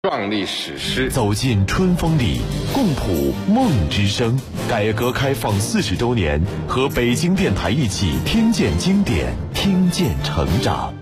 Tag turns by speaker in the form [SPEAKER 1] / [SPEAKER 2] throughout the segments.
[SPEAKER 1] 壮丽史诗，
[SPEAKER 2] 走进春风里，共谱梦之声。改革开放40周年，和北京电台一起听见经典，听见成长。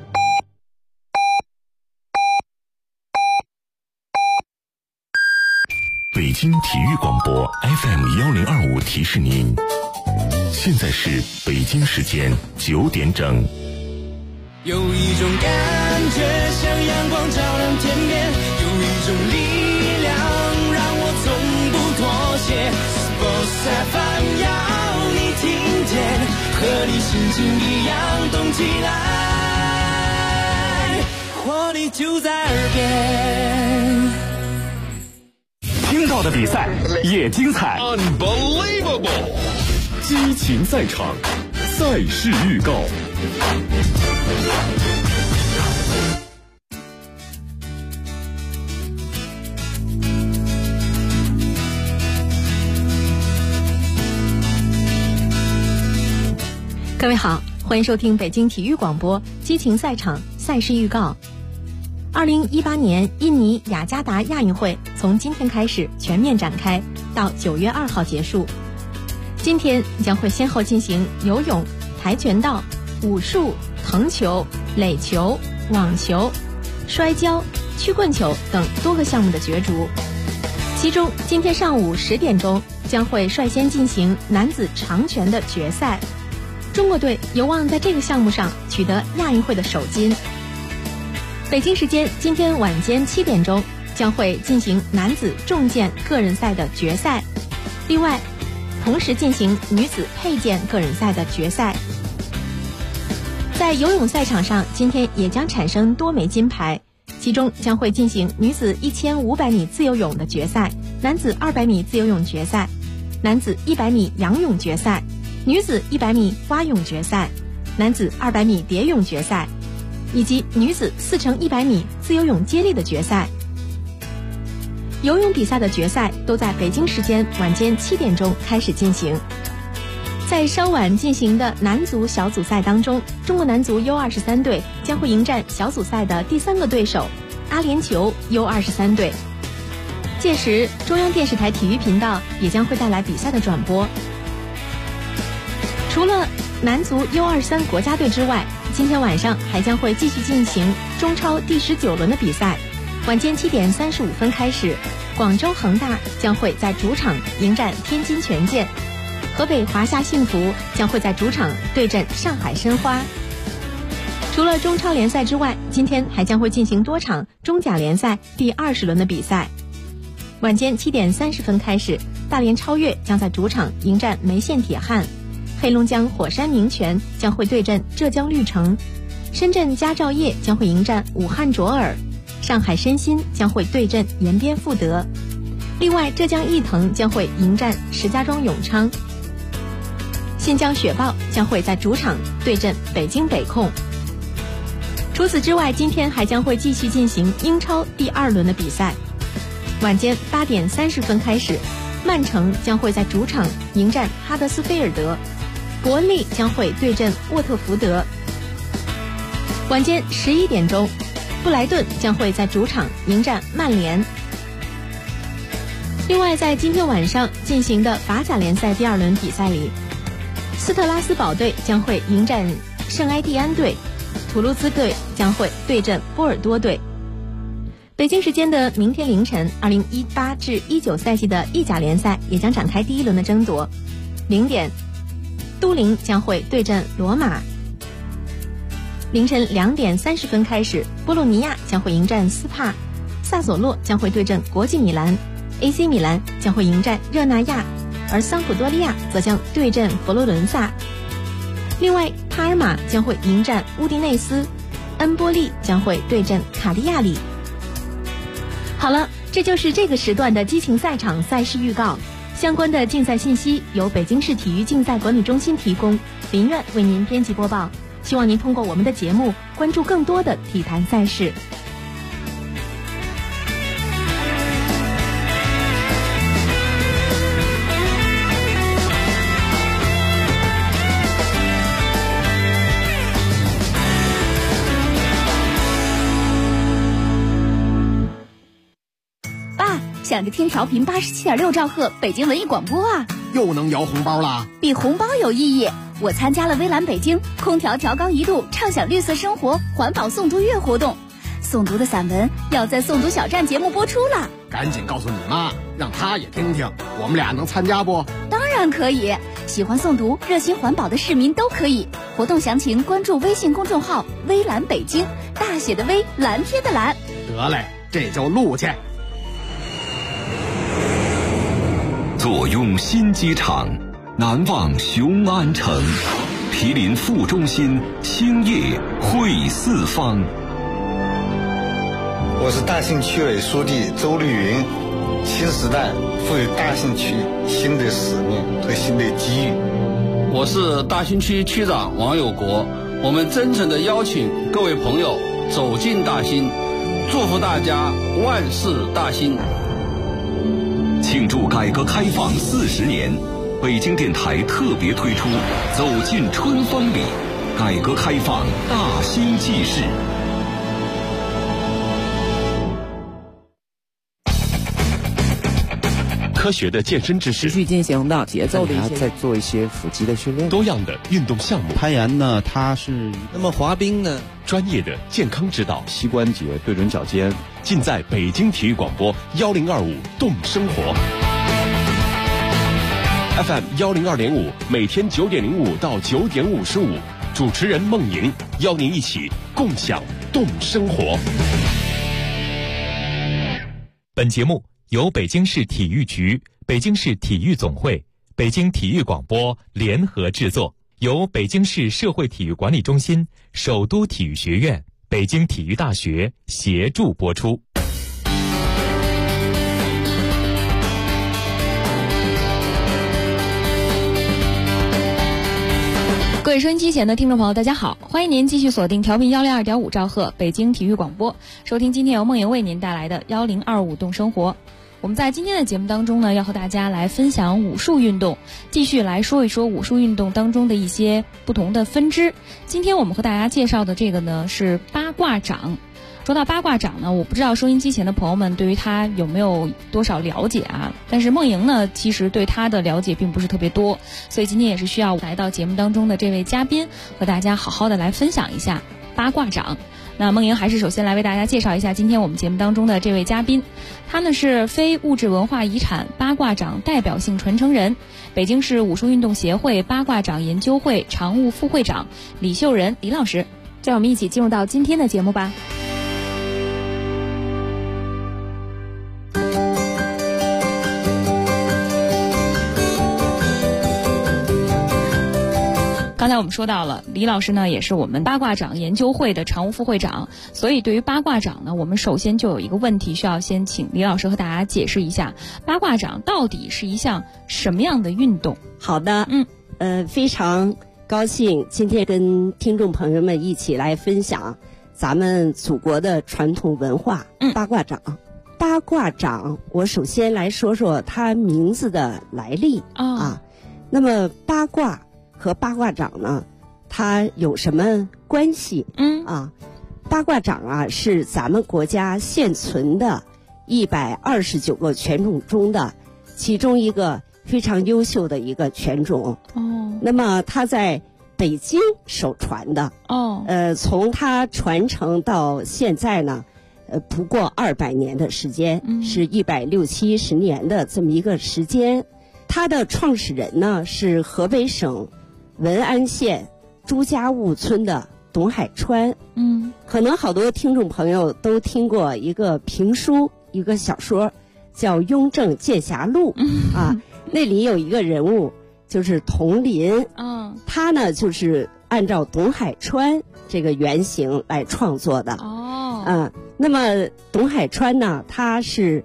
[SPEAKER 2] 北京体育广播 FM1025提示您，现在是北京时间9点整。
[SPEAKER 3] 有一种感觉像阳光照亮天边，有一种力量让我从不妥协。Sports FM 要你听见，和你心情一样动起来，活力就在耳边。
[SPEAKER 4] 听到的比赛也精彩
[SPEAKER 1] Unbelievable，
[SPEAKER 4] 激情赛场，赛事预告。
[SPEAKER 5] 各位好，欢迎收听北京体育广播激情赛场赛事预告。2018年印尼雅加达亚运会从今天开始全面展开，到9月2号结束。今天将会先后进行游泳、跆拳道、武术、藤球、垒球、网球、摔跤、曲棍球等多个项目的角逐。其中今天上午10点钟将会率先进行男子长拳的决赛，中国队有望在这个项目上取得亚运会的首金。北京时间今天晚间7点钟将会进行男子重剑个人赛的决赛，另外同时进行女子佩剑个人赛的决赛。在游泳赛场上，今天也将产生多枚金牌，其中将会进行女子1500米自由泳的决赛，男子200米自由泳决赛，男子100米仰泳决赛，女子100米蛙泳决赛，男子200米蝶泳决赛，以及女子4×100米自由泳接力的决赛。游泳比赛的决赛都在北京时间晚间7点钟开始进行。在稍晚进行的男足小组赛当中，中国男足 U23 队将会迎战小组赛的第3个对手阿联酋 U23 队。届时中央电视台体育频道也将会带来比赛的转播。除了男足 U23 国家队之外，今天晚上还将会继续进行中超第19轮的比赛。晚间7点35分开始，广州恒大将会在主场迎战天津权健，河北华夏幸福将会在主场对阵上海申花。除了中超联赛之外，今天还将会进行多场中甲联赛第20轮的比赛。晚间7点30分开始，大连超越将在主场迎战梅县铁汉，黑龙江火山名泉将会对阵浙江绿城，深圳佳兆业将会迎战武汉卓尔，上海申鑫将会对阵延边富德，另外浙江毅腾将会迎战石家庄永昌，新疆雪豹将会在主场对阵北京北控。除此之外，今天还将会继续进行英超第2轮的比赛。晚间8点30分开始，曼城将会在主场迎战哈德斯菲尔德，伯恩利将会对阵沃特福德。晚间11点钟，布莱顿将会在主场迎战曼联。另外，在今天晚上进行的法甲联赛第2轮比赛里，斯特拉斯堡队将会迎战圣埃蒂安队，图卢兹队将会对阵波尔多队。北京时间的明天凌晨，2018至19赛季的意甲联赛也将展开第1轮的争夺。0点，都灵将会对阵罗马。凌晨2点30分开始，波洛尼亚将会迎战斯帕，萨索洛将会对阵国际米兰， AC 米兰将会迎战热那亚，而桑普多利亚则将对阵佛罗伦萨。另外，帕尔马将会迎战乌迪内斯，恩波利将会对阵卡利亚里。好了，这就是这个时段的激情赛场赛事预告。相关的竞赛信息由北京市体育竞赛管理中心提供，林苑为您编辑播报。希望您通过我们的节目关注更多的体坛赛事。
[SPEAKER 6] 想着听调频87.6兆赫北京文艺广播啊。
[SPEAKER 7] 又能摇红包了？
[SPEAKER 6] 比红包有意义。我参加了微蓝北京空调调高1度畅享绿色生活环保诵读月活动，诵读的散文要在诵读小站节目播出了。
[SPEAKER 7] 赶紧告诉你妈，让她也听听，我们俩能参加不？
[SPEAKER 6] 当然可以，喜欢诵读热心环保的市民都可以。活动详情关注微信公众号微蓝北京，大写的微，蓝天的蓝。
[SPEAKER 7] 得嘞，这就录去。
[SPEAKER 2] 坐拥新机场，难忘雄安城，毗邻副中心，兴业汇四方。
[SPEAKER 8] 我是大兴区委书记周丽云，新时代赋予大兴区新的使命和新的机遇。
[SPEAKER 9] 我是大兴区区长王有国，我们真诚地邀请各位朋友走进大兴，祝福大家万事大兴。
[SPEAKER 2] 庆祝改革开放40年，北京电台特别推出《走进春风里》，改革开放大兴纪事。科学的健身知识，
[SPEAKER 10] 持续进行的节奏的一些，再做一些腹肌的训练，
[SPEAKER 2] 多样的运动项目。
[SPEAKER 11] 攀岩呢，它是
[SPEAKER 10] 那么滑冰呢，
[SPEAKER 2] 专业的健康指导，
[SPEAKER 11] 膝关节、对准脚尖，
[SPEAKER 2] 尽在北京体育广播1025动生活 FM 102.5，每天9点05到9点55，主持人孟莹邀您一起共享动生活。
[SPEAKER 12] 本节目由北京市体育局、北京市体育总会、北京体育广播联合制作，由北京市社会体育管理中心、首都体育学院、北京体育大学协助播出。
[SPEAKER 5] 各位收音机前的听众朋友，大家好，欢迎您继续锁定调频102.5兆赫北京体育广播，收听今天由梦莹为您带来的1025动生活。我们在今天的节目当中呢，要和大家来分享武术运动，继续来说一说武术运动当中的一些不同的分支。今天我们和大家介绍的这个呢是八卦掌。说到八卦掌呢，我不知道收音机前的朋友们对于它有没有多少了解啊？但是梦莹呢，其实对它的了解并不是特别多，所以今天也是需要来到节目当中的这位嘉宾和大家好好的来分享一下八卦掌。那梦莹还是首先来为大家介绍一下今天我们节目当中的这位嘉宾，他呢是非物质文化遗产八卦掌代表性传承人，北京市武术运动协会八卦掌研究会常务副会长李秀仁李老师。让我们一起进入到今天的节目吧。刚才我们说到了，李老师呢也是我们八卦掌研究会的常务副会长，所以对于八卦掌呢，我们首先就有一个问题需要先请李老师和大家解释一下，八卦掌到底是一项什么样的运动？
[SPEAKER 13] 好的，非常高兴今天跟听众朋友们一起来分享咱们祖国的传统文化，八卦掌。八卦掌，我首先来说说它名字的来历啊。那么八卦和八卦掌呢，它有什么关系？八卦掌啊是咱们国家现存的129个犬种中的其中一个非常优秀的一个犬种。那么它在北京首传的。从它传承到现在呢，不过200年的时间，是160-170年的这么一个时间。它的创始人呢是河北省文安县朱家坞村的董海川。可能好多听众朋友都听过一个评书，一个小说叫《雍正剑侠录》那里有一个人物就是佟林。他呢就是按照董海川这个原型来创作的。那么董海川呢，他是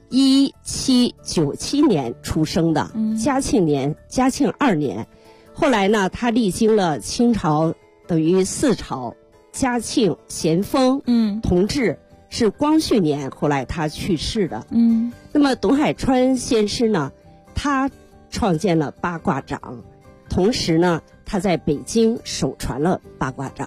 [SPEAKER 13] 1797年出生的，嘉庆2年。后来呢，他历经了清朝等于4朝，嘉庆、咸丰、同治，是光绪年，后来他去世的。那么董海川先师呢，他创建了八卦掌，同时呢，他在北京首传了八卦掌。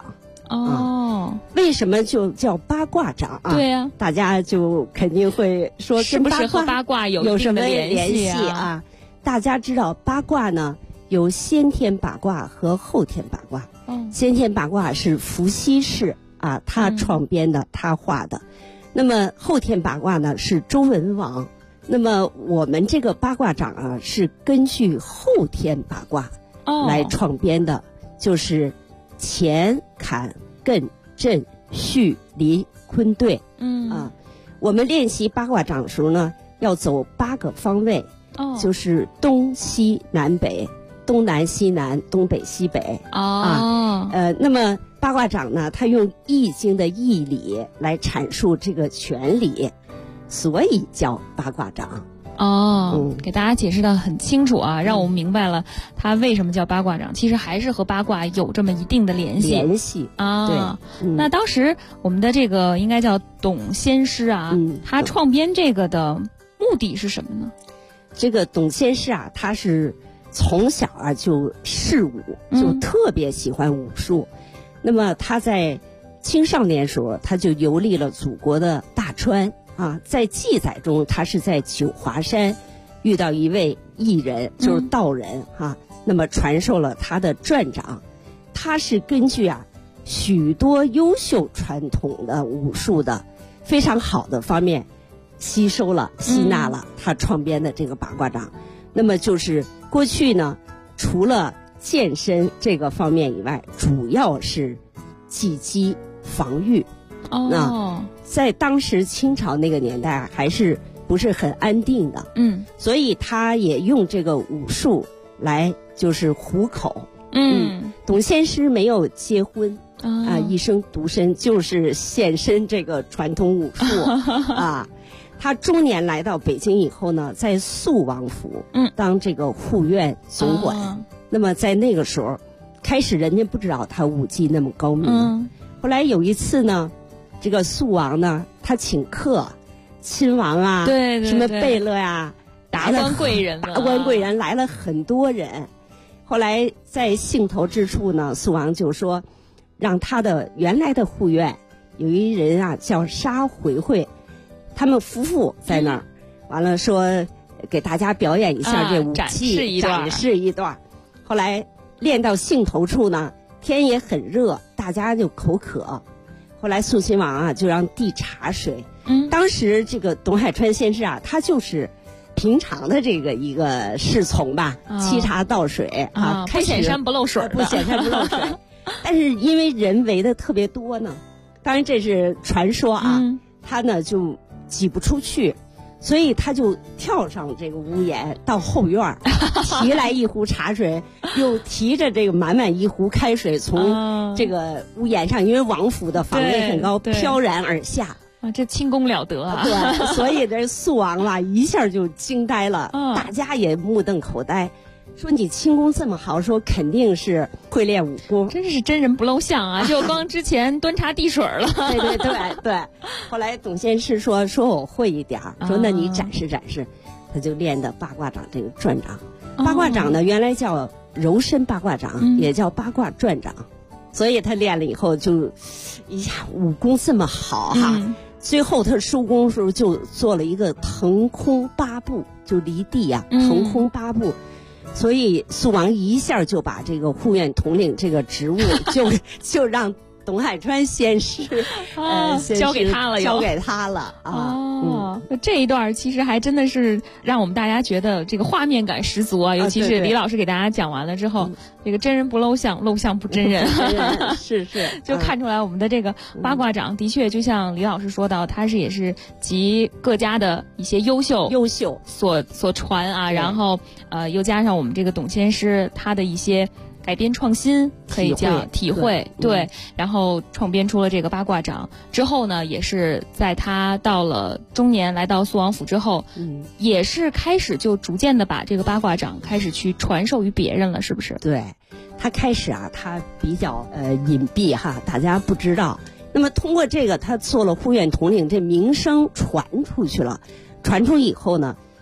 [SPEAKER 13] 为什么就叫八卦掌啊？
[SPEAKER 5] 对呀，
[SPEAKER 13] 大家就肯定会说
[SPEAKER 5] 是不是和八卦有
[SPEAKER 13] 什么
[SPEAKER 5] 联系
[SPEAKER 13] 啊？大家知道八卦呢有先天八卦和后天八卦。先天八卦是伏羲氏啊，他创编的，他画的。那么后天八卦呢是周文王。那么我们这个八卦掌啊是根据后天八卦来创编的，就是乾、坎、艮、震、巽、离、坤兑。我们练习八卦掌的时候呢，要走8个方位，就是东西南北，东南西南，东北西北。那么八卦掌呢，它用易经的义理来阐述这个权理，所以叫八卦掌。
[SPEAKER 5] 给大家解释得很清楚啊，让我们明白了它为什么叫八卦掌，其实还是和八卦有这么一定的联系啊。对，那当时我们的这个应该叫董先师啊，他创编这个的目的是什么呢？
[SPEAKER 13] 这个董先师啊，他是从小啊就嗜武，就特别喜欢武术。那么他在青少年时候，他就游历了祖国的大川啊。在记载中，他是在九华山遇到一位艺人，就是道人啊。那么传授了他的转掌。他是根据许多优秀传统的武术的非常好的方面吸纳了他创编的这个八卦掌。那么就是过去呢，除了健身这个方面以外，主要是击击防御。那在当时清朝那个年代还是不是很安定的，所以他也用这个武术来就是糊口。董先师没有结婚一生独身，就是献身这个传统武术啊。他中年来到北京以后呢，在肃王府当这个护院总管。那么在那个时候，开始人家不知道他武技那么高明。后来有一次呢，这个肃王呢，他请客，亲王啊，
[SPEAKER 5] 对，
[SPEAKER 13] 什么贝勒呀，
[SPEAKER 5] 达官贵人
[SPEAKER 13] 来了很多人。后来在兴头之处呢，肃王就说，让他的原来的护院有一人啊叫沙回回，他们夫妇在那儿，完了说给大家表演一下这武技，展示一段。后来练到兴头处呢，天也很热，大家就口渴。后来肃亲王啊就让递茶水。当时这个董海川先师啊，他就是平常的这个一个侍从吧，沏茶倒水啊，
[SPEAKER 5] 不显山不漏水，
[SPEAKER 13] 不显山不漏水。但是因为人围的特别多呢，当然这是传说啊，他呢就挤不出去，所以他就跳上这个屋檐到后院提来一壶茶水，又提着这个满一壶开水从这个屋檐上，因为王府的房位很高，飘然而下。
[SPEAKER 5] 这轻功了得啊！
[SPEAKER 13] 对，所以这肃王啊一下就惊呆了，大家也目瞪口呆，说你轻功这么好，说肯定是会练武功，
[SPEAKER 5] 真是真人不露相啊！就光之前端茶递水了。
[SPEAKER 13] 对。后来董先师说我会一点，说那你展示展示，他就练的八卦掌这个转掌。八卦掌呢原来叫柔身八卦掌，也叫八卦转掌，所以他练了以后就一下武功这么好哈。最后他收功的时候就做了一个腾空8步，就离地腾空8步。所以肃王一下就把这个护院统领这个职务就让董海川先师
[SPEAKER 5] 交给他
[SPEAKER 13] 了
[SPEAKER 5] 这一段其实还真的是让我们大家觉得这个画面感十足啊，尤其是李老师给大家讲完了之后，这个真人不露相，露相不真人。
[SPEAKER 13] 是
[SPEAKER 5] 就看出来我们的这个八卦掌的确就像李老师说到，它也是集各家的一些优秀所传啊，然后又加上我们这个董先师他的一些改编创新，可以叫体会，对，然后创编出了这个八卦掌之后呢，也是在他到了中年来到肃王府之后，也是开始就逐渐的把这个八卦掌开始去传授于别人了，是不是？
[SPEAKER 13] 对，他开始他比较隐蔽哈，大家不知道。那么通过这个，他做了护院统领，这名声传出去了，传出以后呢，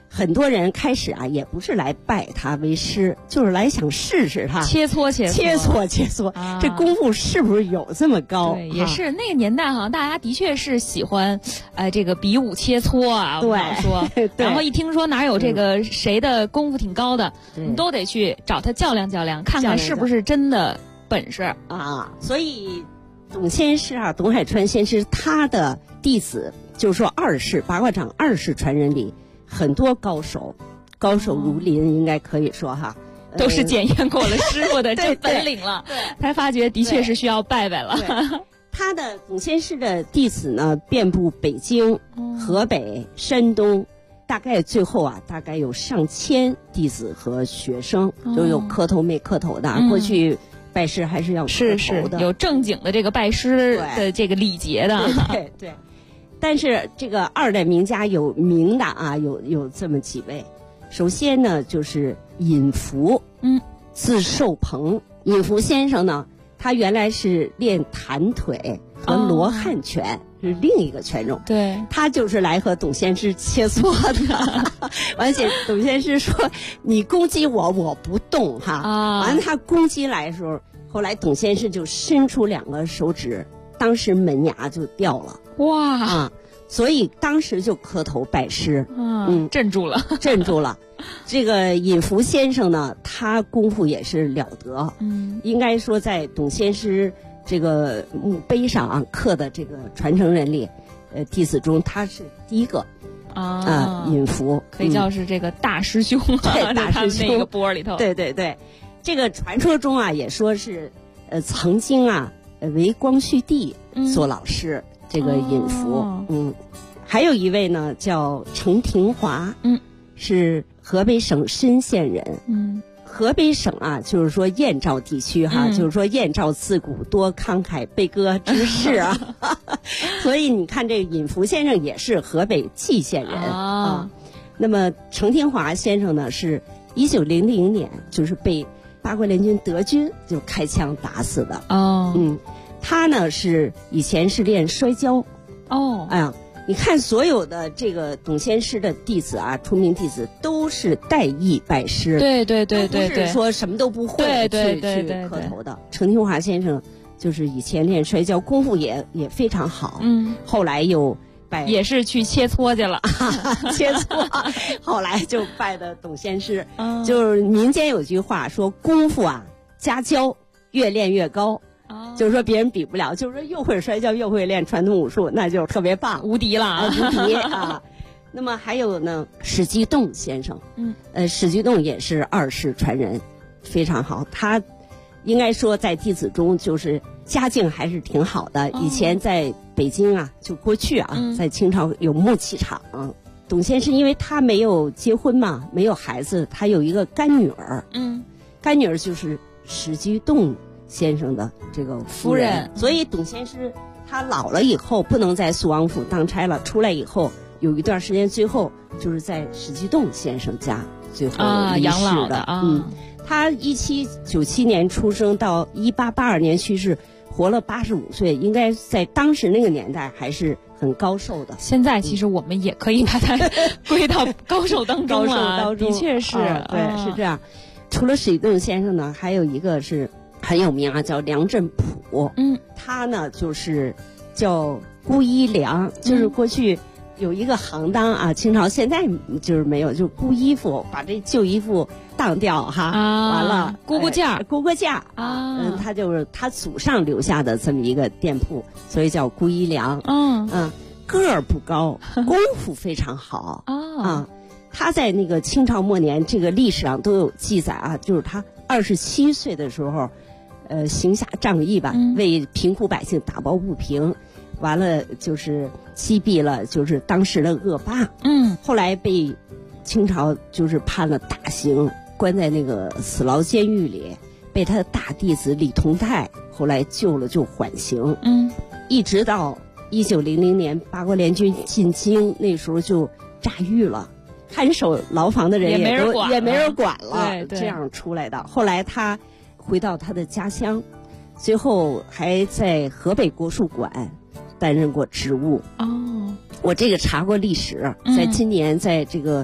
[SPEAKER 13] 很多人开始啊，也不是来拜他为师，就是来想试试他
[SPEAKER 14] 切磋，
[SPEAKER 13] 这功夫是不是有这么高？
[SPEAKER 14] 对，也是那个年代好像大家的确是喜欢，这个比武切磋啊，
[SPEAKER 13] 对，
[SPEAKER 14] 说，然后一听说哪有这个谁的功夫挺高的，你都得去找他较量较量，看看是不是真的本事
[SPEAKER 13] 啊。所以董先师啊，董海川先师他的弟子，就是说八卦掌二世传人里。很多高手如林，应该可以说哈，
[SPEAKER 14] 都是检验过了师傅的这本领了，
[SPEAKER 13] 对，
[SPEAKER 14] 才发觉的确是需要拜拜了。
[SPEAKER 13] 他的董先师的弟子呢，遍布北京、河北、山东，大概最后啊，大概有上千弟子和学生，都有磕头没磕头的。过去拜师还是要磕头的，
[SPEAKER 14] 有正经的这个拜师的这个礼节的，
[SPEAKER 13] 对。但是这个二代名家有名的啊，有这么几位。首先呢，就是尹福，字寿鹏。尹福先生呢，他原来是练弹腿和罗汉拳，是另一个拳种。
[SPEAKER 14] 对，
[SPEAKER 13] 他就是来和董先师切磋的。而且董先师说：“你攻击我，我不动哈。”完了，他攻击来的时候，后来董先师就伸出2个手指，当时门牙就掉了。
[SPEAKER 14] 哇
[SPEAKER 13] 啊！所以当时就磕头拜师，
[SPEAKER 14] 镇住了。
[SPEAKER 13] 这个尹福先生呢，他功夫也是了得，应该说在董先师这个墓碑上啊刻的这个传承人里，弟子中他是第一个尹福
[SPEAKER 14] 可以叫是这个大师兄，
[SPEAKER 13] 对，大师兄
[SPEAKER 14] 那个波里头，
[SPEAKER 13] 对，这个传说中啊也说是曾经啊为光绪帝做老师。这个尹福，还有一位呢叫程廷华，是河北省申县人，河北省啊，就是说燕赵地区哈，就是说燕赵自古多慷慨悲歌之士啊，所以你看这个尹福先生也是河北蓟县人啊。那么程廷华先生呢，是1900年就是被八国联军德军就开枪打死的他呢是以前是练摔跤你看所有的这个董先师的弟子啊，出名弟子都是带艺拜师，
[SPEAKER 14] 对，
[SPEAKER 13] 不是说什么都不会去磕头的。程廷华先生就是以前练摔跤，功夫也非常好，后来又
[SPEAKER 14] 也是去切磋去了，
[SPEAKER 13] 切磋，后来就拜的董先师。就是民间有句话说，功夫啊家教越练越高。就是说别人比不了，就是说又会摔跤又会练传统武术，那就特别棒，
[SPEAKER 14] 无敌了，
[SPEAKER 13] 无敌啊！那么还有呢，史居栋先生，史居栋也是2世传人，非常好。他应该说在弟子中就是家境还是挺好的。以前在北京啊，就过去啊，在清朝有木器厂。董先生因为他没有结婚嘛，没有孩子，他有一个干女儿，干女儿就是史居栋先生的这个夫人，所以董先师他老了以后不能在肃王府当差了，出来以后有一段时间，最后就是在史居栋先生家最后离世的。他1797年出生到1882年去世，活了85岁，应该在当时那个年代还是很高寿的。
[SPEAKER 14] 现在其实我们也可以把它归到高手当中了，的确是，
[SPEAKER 13] 对，是这样。除了史居栋先生呢，还有一个是很有名啊，叫梁振甫。他呢就是叫辜一良，就是过去有一个行当啊，清朝现在就是没有，就估衣服，把这旧衣服当掉哈，完了
[SPEAKER 14] 估价
[SPEAKER 13] 啊，他就是他祖上留下的这么一个店铺，所以叫辜一良。个儿不高，功夫非常好他在那个清朝末年，这个历史上都有记载啊，就是他27岁的时候，行侠仗义吧，为贫苦百姓打抱不平，完了就是击毙了就是当时的恶霸。后来被清朝就是判了大刑，关在那个死牢监狱里，被他的大弟子李同泰后来救了就缓刑。一直到1900年八国联军进京，那时候就炸狱了。看守牢房的人也没人管了，这样出来的。后来他回到他的家乡，最后还在河北国术馆担任过职务。我这个查过历史，在今年在这个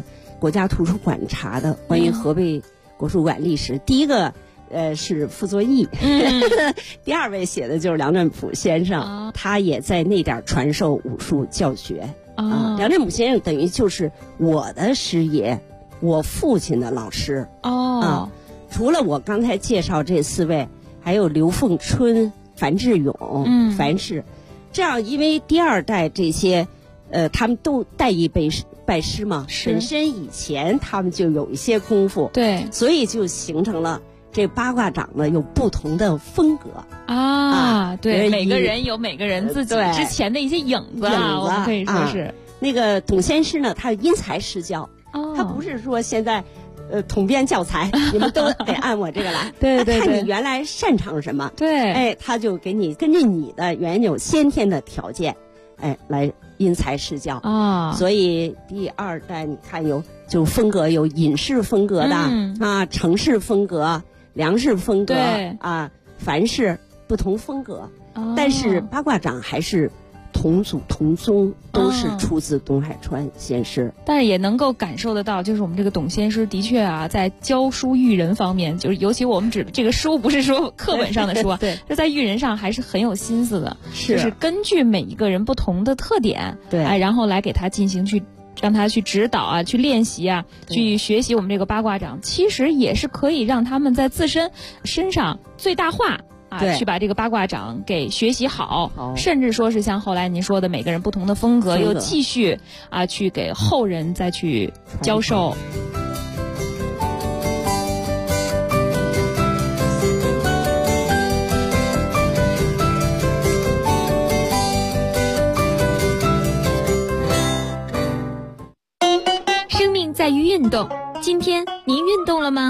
[SPEAKER 13] 国家图书馆查的关于河北国术馆历史，第一个是傅作义，第二位写的就是梁振甫先生，他也在那点传授武术教学。梁振甫先生等于就是我的师爷，我父亲的老师。除了我刚才介绍这4位，还有刘凤春、樊志勇、樊氏，这样因为第2代这些，他们都带一拜师嘛，本身以前他们就有一些功夫，
[SPEAKER 14] 对，
[SPEAKER 13] 所以就形成了这八卦掌呢有不同的风格
[SPEAKER 14] 对，每个人有每个人自己之前的一些影子我们可以说是
[SPEAKER 13] 那个董先师呢，他因材施教，他不是说现在统编教材，你们都得按我这个来。
[SPEAKER 14] 对，
[SPEAKER 13] 看你原来擅长什么，
[SPEAKER 14] 对，
[SPEAKER 13] 他就给你根据你的原有先天的条件，来因材施教所以第2代你看就风格有隐士风格的程氏风格、梁氏风格樊氏不同风格，但是八卦掌还是同祖同宗，都是出自东海川先师。
[SPEAKER 14] 但是也能够感受得到，就是我们这个董先师的确在教书育人方面，就是尤其我们指的这个书不是说课本上的书
[SPEAKER 13] 对，
[SPEAKER 14] 就在育人上还是很有心思的，就是根据每一个人不同的特点，然后来给他进行让他去指导去练习去学习我们这个八卦掌，其实也是可以让他们在自身上最大化去把这个八卦掌给学习好，甚至说是像后来您说的每个人不同的风格又继续去给后人再去教授。
[SPEAKER 5] 生命在于运动，今天您运动了吗？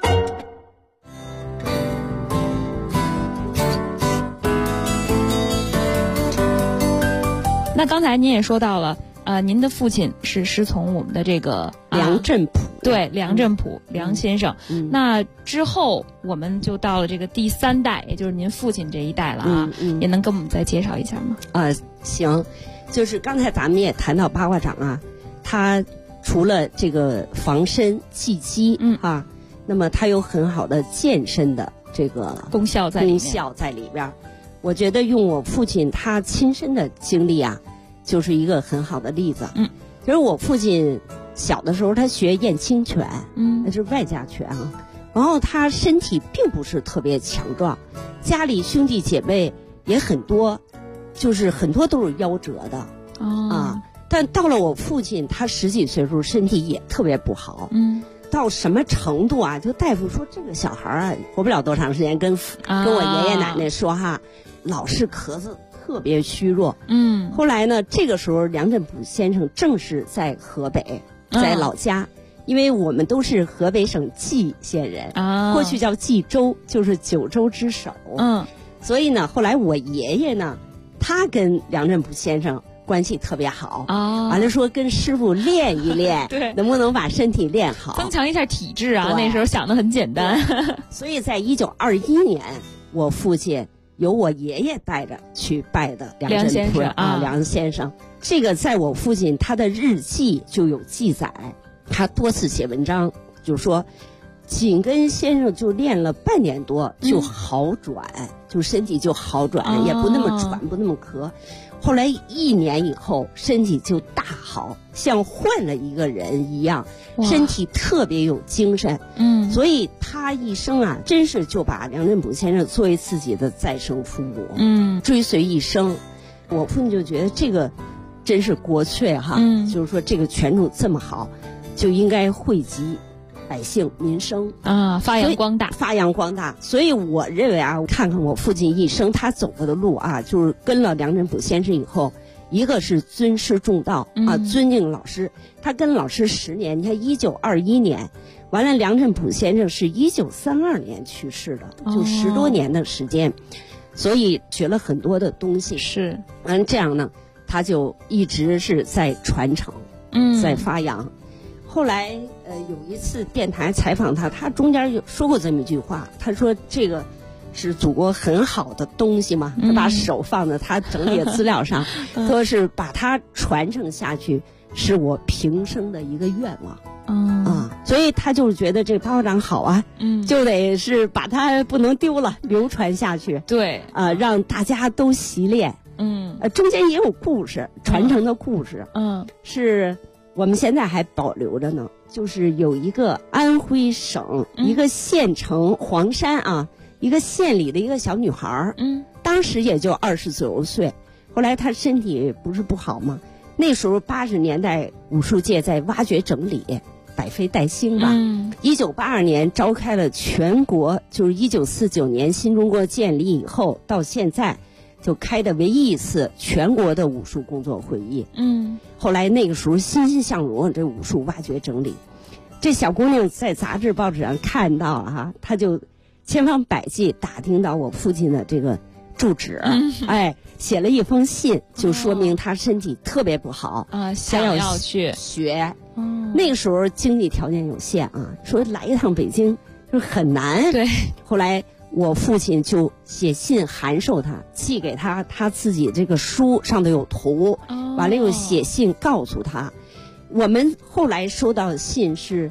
[SPEAKER 14] 那刚才您也说到了，您的父亲是师从我们的这个
[SPEAKER 13] 梁振甫，
[SPEAKER 14] 对，梁振甫梁先生。那之后我们就到了这个第3代，也就是您父亲这一代了也能跟我们再介绍一下吗？
[SPEAKER 13] 行，就是刚才咱们也谈到八卦掌它除了这个防身济饥那么它有很好的健身的这个
[SPEAKER 14] 功效在
[SPEAKER 13] 里边。我觉得用我父亲他亲身的经历就是一个很好的例子。就是我父亲小的时候他学燕青拳，那是外家拳然后他身体并不是特别强壮，家里兄弟姐妹也很多，就是很多都是夭折的但到了我父亲他10几岁的时候身体也特别不好，到什么程度就大夫说这个小孩活不了多长时间，跟我爷爷奶奶说老是咳嗽特别虚弱。后来呢这个时候梁振甫先生正是在河北，在老家，因为我们都是河北省蓟县人过去叫蓟州，就是9州之首所以呢后来我爷爷呢他跟梁振甫先生关系特别好完了说跟师傅练一练
[SPEAKER 14] 对，
[SPEAKER 13] 能不能把身体练好，
[SPEAKER 14] 增强一下体质那时候想得很简单
[SPEAKER 13] 所以在1921年我父亲由我爷爷带着去拜的梁振甫梁先生。这个在我父亲他的日记就有记载，他多次写文章就说紧跟先生就练了半年多就好转，就身体就好转也不那么喘不那么咳。后来1年以后身体就大好，像换了一个人一样，身体特别有精神所以他一生真是就把梁振甫先生作为自己的再生父母追随一生。我父亲就觉得这个真是国粹就是说这个拳术这么好，就应该惠及百姓民生
[SPEAKER 14] 发扬光大。
[SPEAKER 13] 所以我认为看看我父亲一生他走过的路就是跟了梁振甫先生以后，一个是尊师重道尊敬老师，他跟老师10年，你看1921年完了，梁振甫先生是1932年去世的就10多年的时间所以学了很多的东西
[SPEAKER 14] 是
[SPEAKER 13] 这样呢他就一直是在传承在发扬。后来有一次电台采访他中间有说过这么一句话，他说这个是祖国很好的东西嘛，他把手放在他整理的资料上说是把它传承下去是我平生的一个愿望所以他就觉得这八卦掌好啊，就得是把它不能丢了，流传下去。
[SPEAKER 14] 对，
[SPEAKER 13] 让大家都习练。中间也有故事，传承的故事。是我们现在还保留着呢。就是有一个安徽省一个县城黄山啊，一个县里的一个小女孩，当时也就20多岁，后来她身体不是不好吗？那时候80年代武术界在挖掘整理，百废待兴吧。1982年召开了全国，就是1949年新中国建立以后到现在就开的唯一一次全国的武术工作会议。后来那个时候欣欣向荣，这武术挖掘整理，这小姑娘在杂志报纸上看到了哈，她就千方百计打听到我父亲的这个住址，写了一封信，就说明她身体特别不好
[SPEAKER 14] 想要去
[SPEAKER 13] 学。那个时候经济条件有限啊，说来一趟北京就是很难。
[SPEAKER 14] 对，
[SPEAKER 13] 后来我父亲就写信函授他，寄给他自己这个书上头有图，完了又写信告诉他。我们后来收到的信是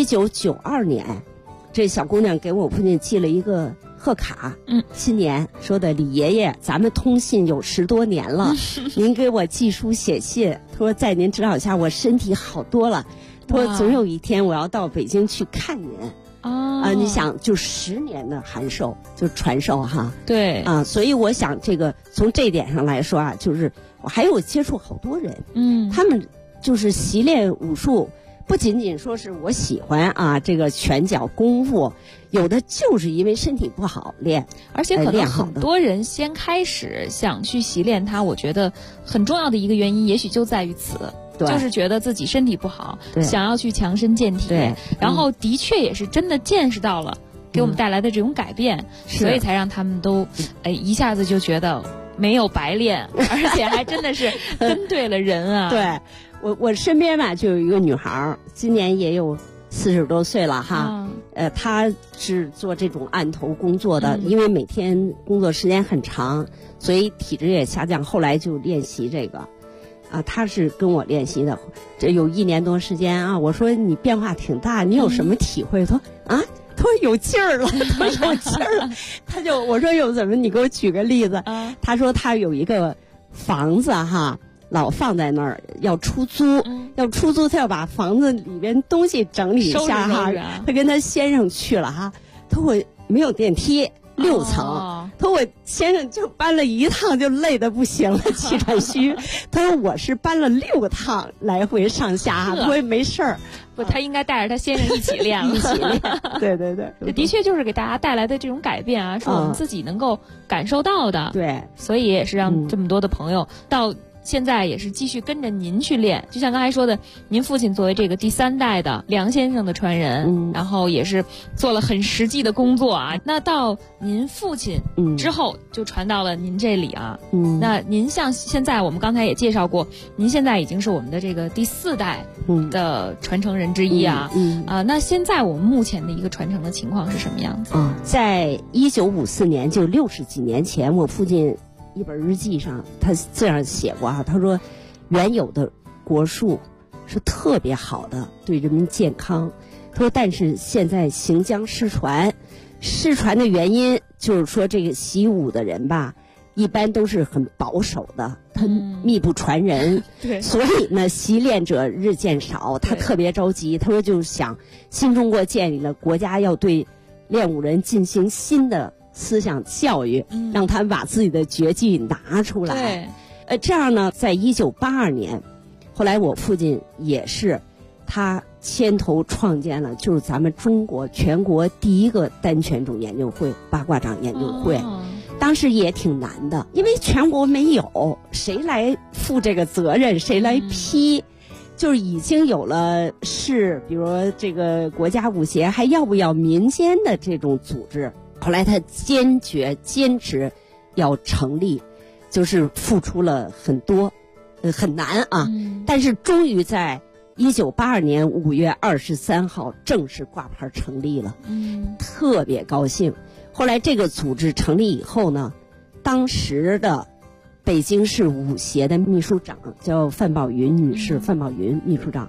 [SPEAKER 13] 1992年，这小姑娘给我父亲寄了一个贺卡，新年说的李爷爷，咱们通信有10多年了，您给我寄书写信，说在您指导下我身体好多了，说总有一天我要到北京去看您。你想就10年的函授就传授哈。
[SPEAKER 14] 对
[SPEAKER 13] 所以我想这个从这点上来说啊，就是我还有接触好多人，他们就是习练武术，不仅仅说是我喜欢这个拳脚功夫，有的就是因为身体不好练，
[SPEAKER 14] 而且可能很多人先开始想去习练它，我觉得很重要的一个原因也许就在于此。就是觉得自己身体不好，想要去强身健体，然后的确也是真的见识到了给我们带来的这种改变，所以才让他们都一下子就觉得没有白练，而且还真的是跟对了人啊。
[SPEAKER 13] 对，我身边吧就有一个女孩，今年也有40多岁了哈，她是做这种案头工作的，因为每天工作时间很长，所以体质也下降，后来就练习这个。他是跟我练习的，这有1年多时间啊。我说你变化挺大，你有什么体会？他说有劲儿了，他说有劲儿了。我说有怎么？你给我举个例子。他说他有一个房子哈，老放在那儿要出租，他要把房子里边东西整理一下哈。他跟他先生去了哈，他说我没有电梯。6层，他说我先生就搬了1趟就累得不行了，气喘吁。他说我是搬了6趟来回上下，他说没事儿。
[SPEAKER 14] 不，他应该带着他先生一起练了，
[SPEAKER 13] 一起练。对，
[SPEAKER 14] 这的确就是给大家带来的这种改变啊，是我们自己能够感受到的。
[SPEAKER 13] 对，
[SPEAKER 14] 所以也是让这么多的朋友到现在也是继续跟着您去练，就像刚才说的，您父亲作为这个第3代的梁先生的传人，然后也是做了很实际的工作啊。那到您父亲之后，就传到了您这里啊。那您像现在我们刚才也介绍过，您现在已经是我们的这个第4代的传承人之一啊。那现在我们目前的一个传承的情况是什么样子？
[SPEAKER 13] 在1954年，就60几年前，我父亲一本日记上他这样写过他说原有的国术是特别好的，对人民健康。他说但是现在行将失传的原因就是说这个习武的人吧，一般都是很保守的，他密不传人，所以呢习练者日渐少，他特别着急。他说就是想新中国建立了，国家要对练武人进行新的思想教育，让他们把自己的绝技拿出来。这样呢，在1982年，后来我父亲也是，他牵头创建了，就是咱们中国全国第1个单拳种研究会——八卦掌研究会。当时也挺难的，因为全国没有，谁来负这个责任，谁来批？就是已经有了比如说这个国家武协，还要不要民间的这种组织？后来他坚持要成立，就是付出了很多，很难啊。但是终于在1982年5月23号正式挂牌成立了，特别高兴。后来这个组织成立以后呢，当时的北京市武协的秘书长叫范宝云女士，范宝云秘书长，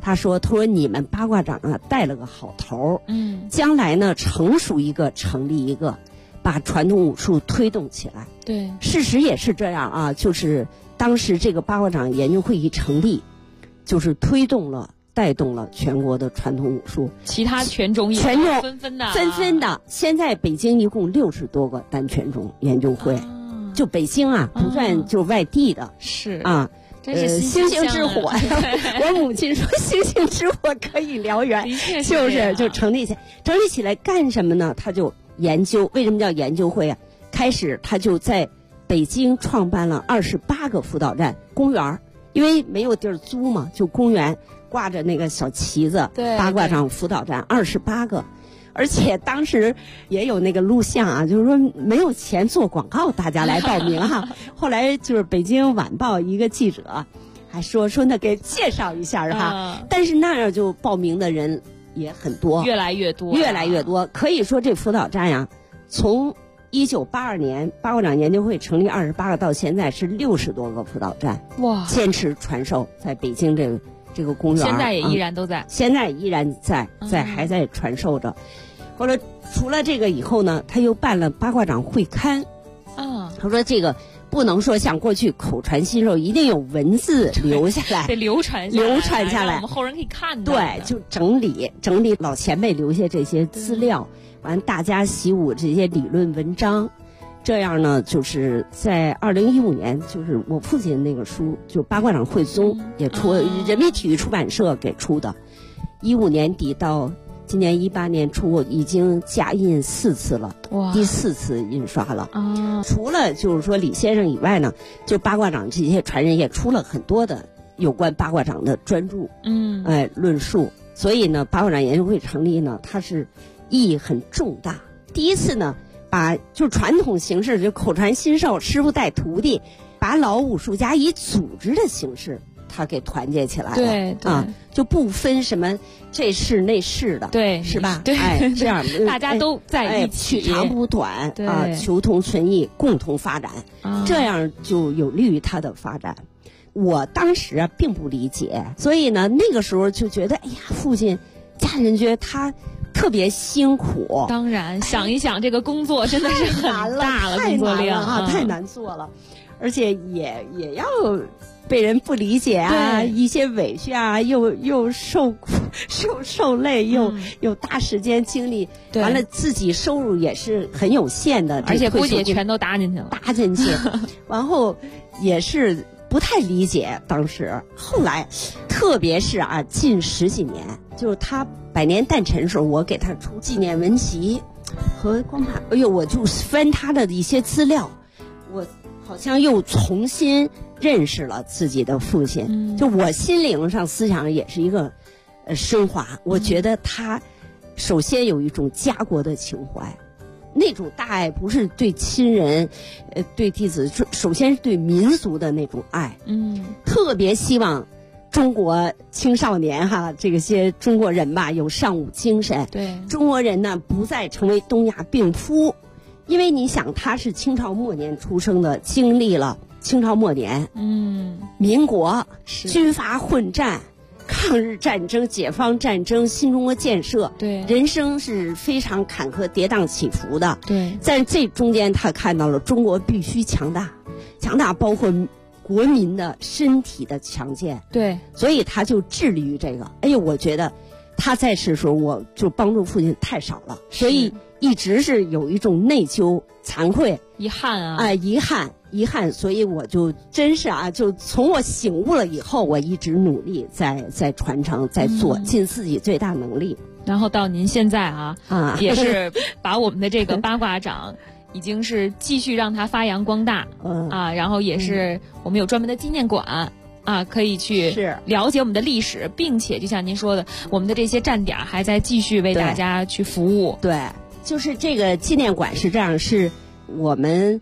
[SPEAKER 13] 他说你们八卦掌啊带了个好头，将来呢成熟一个成立一个，把传统武术推动起来。
[SPEAKER 14] 对，
[SPEAKER 13] 事实也是这样啊，就是当时这个八卦掌研究会一成立，就是带动了全国的传统武术，
[SPEAKER 14] 其他拳种也纷纷的。
[SPEAKER 13] 现在北京一共60多个单拳种研究会，就北京啊，不算就外地的，
[SPEAKER 14] 是
[SPEAKER 13] 啊。
[SPEAKER 14] 真是
[SPEAKER 13] 星星之火，我母亲说星星之火可以燎原，就成立起来干什么呢？他就研究，为什么叫研究会啊？开始他就在北京创办了28个辅导站，公园，因为没有地儿租嘛，就公园挂着那个小旗子，八卦掌辅导站28个。而且当时也有那个录像啊，就是说没有钱做广告，大家来报名哈。后来就是北京晚报一个记者还说那给介绍一下哈，但是那样就报名的人也很多，
[SPEAKER 14] 越来越多。可以说这辅导站呀，从1982年八卦掌研究会成立28个到现在是60多个辅导站，哇，
[SPEAKER 13] 坚持传授在北京这个公园，
[SPEAKER 14] 现在也依然都在，
[SPEAKER 13] 现在依然在还在传授着。后来除了这个以后呢，他又办了八卦掌会刊
[SPEAKER 14] 啊。
[SPEAKER 13] 他说这个不能说像过去口传心授，一定有文字留下来，
[SPEAKER 14] 得流传下来，我们后人可以看到。
[SPEAKER 13] 对，就整理老前辈留下这些资料，完大家习武这些理论文章。这样呢，就是在2015年，就是我父亲那个书，就八卦掌会宗也出，人民体育出版社给出的。15年底到今年18年初，已经加印4次了，第4次印刷了。除了就是说李先生以外呢，就八卦掌这些传人也出了很多的有关八卦掌的专著，论述。所以呢，八卦掌研究会成立呢，它是意义很重大。第一次呢，把就传统形式，就口传心授，师傅带徒弟，把老武术家以组织的形式他给团结起来了，
[SPEAKER 14] 对
[SPEAKER 13] 啊，就不分什么这事那事的，
[SPEAKER 14] 对，
[SPEAKER 13] 是吧？
[SPEAKER 14] 对，
[SPEAKER 13] 这样
[SPEAKER 14] 大家都在一起，
[SPEAKER 13] 取长补短啊，求同存异，共同发展，这样就有利于他的发展。我当时啊并不理解，所以呢那个时候就觉得，哎呀，父亲家人觉得他特别辛苦。
[SPEAKER 14] 当然，想一想这个工作真的是很大了，工作量
[SPEAKER 13] 啊，太难做了，而且也要被人不理解啊，一些委屈啊，又受苦受累，又大时间精力，完了自己收入也是很有限的，
[SPEAKER 14] 而且估计全都搭进去了，
[SPEAKER 13] 然后也是不太理解当时。后来特别是啊近10几年，就是他100年诞辰的时候，我给他出纪念文集和光盘，哎呦，我就翻他的一些资料，我好像又重新认识了自己的父亲，就我心灵上思想上也是一个升华。我觉得他首先有一种家国的情怀，那种大爱不是对亲人对弟子，首先是对民族的那种爱，特别希望中国青少年这些中国人吧有尚武精神，
[SPEAKER 14] 对
[SPEAKER 13] 中国人呢不再成为东亚病夫。因为你想他是清朝末年出生的，经历了清朝末年，民国军阀混战，抗日战争、解放战争、新中国建设，
[SPEAKER 14] 对，
[SPEAKER 13] 人生是非常坎坷跌宕起伏的，
[SPEAKER 14] 对。
[SPEAKER 13] 在这中间他看到了中国必须强大包括国民的身体的强健，
[SPEAKER 14] 对，
[SPEAKER 13] 所以他就致力于这个。哎呦，我觉得他在世的时候我就帮助父亲太少了，所以一直是有一种内疚、惭愧、
[SPEAKER 14] 遗憾啊！
[SPEAKER 13] 遗憾，所以我就真是啊，就从我醒悟了以后，我一直努力在传承，在做，尽自己最大能力。
[SPEAKER 14] 然后到您现在也是把我们的这个八卦掌已经是继续让它发扬光大，然后也是我们有专门的纪念馆。可以去了解我们的历史，并且就像您说的，我们的这些站点还在继续为大家去服务。
[SPEAKER 13] 对，就是这个纪念馆是这样，是我们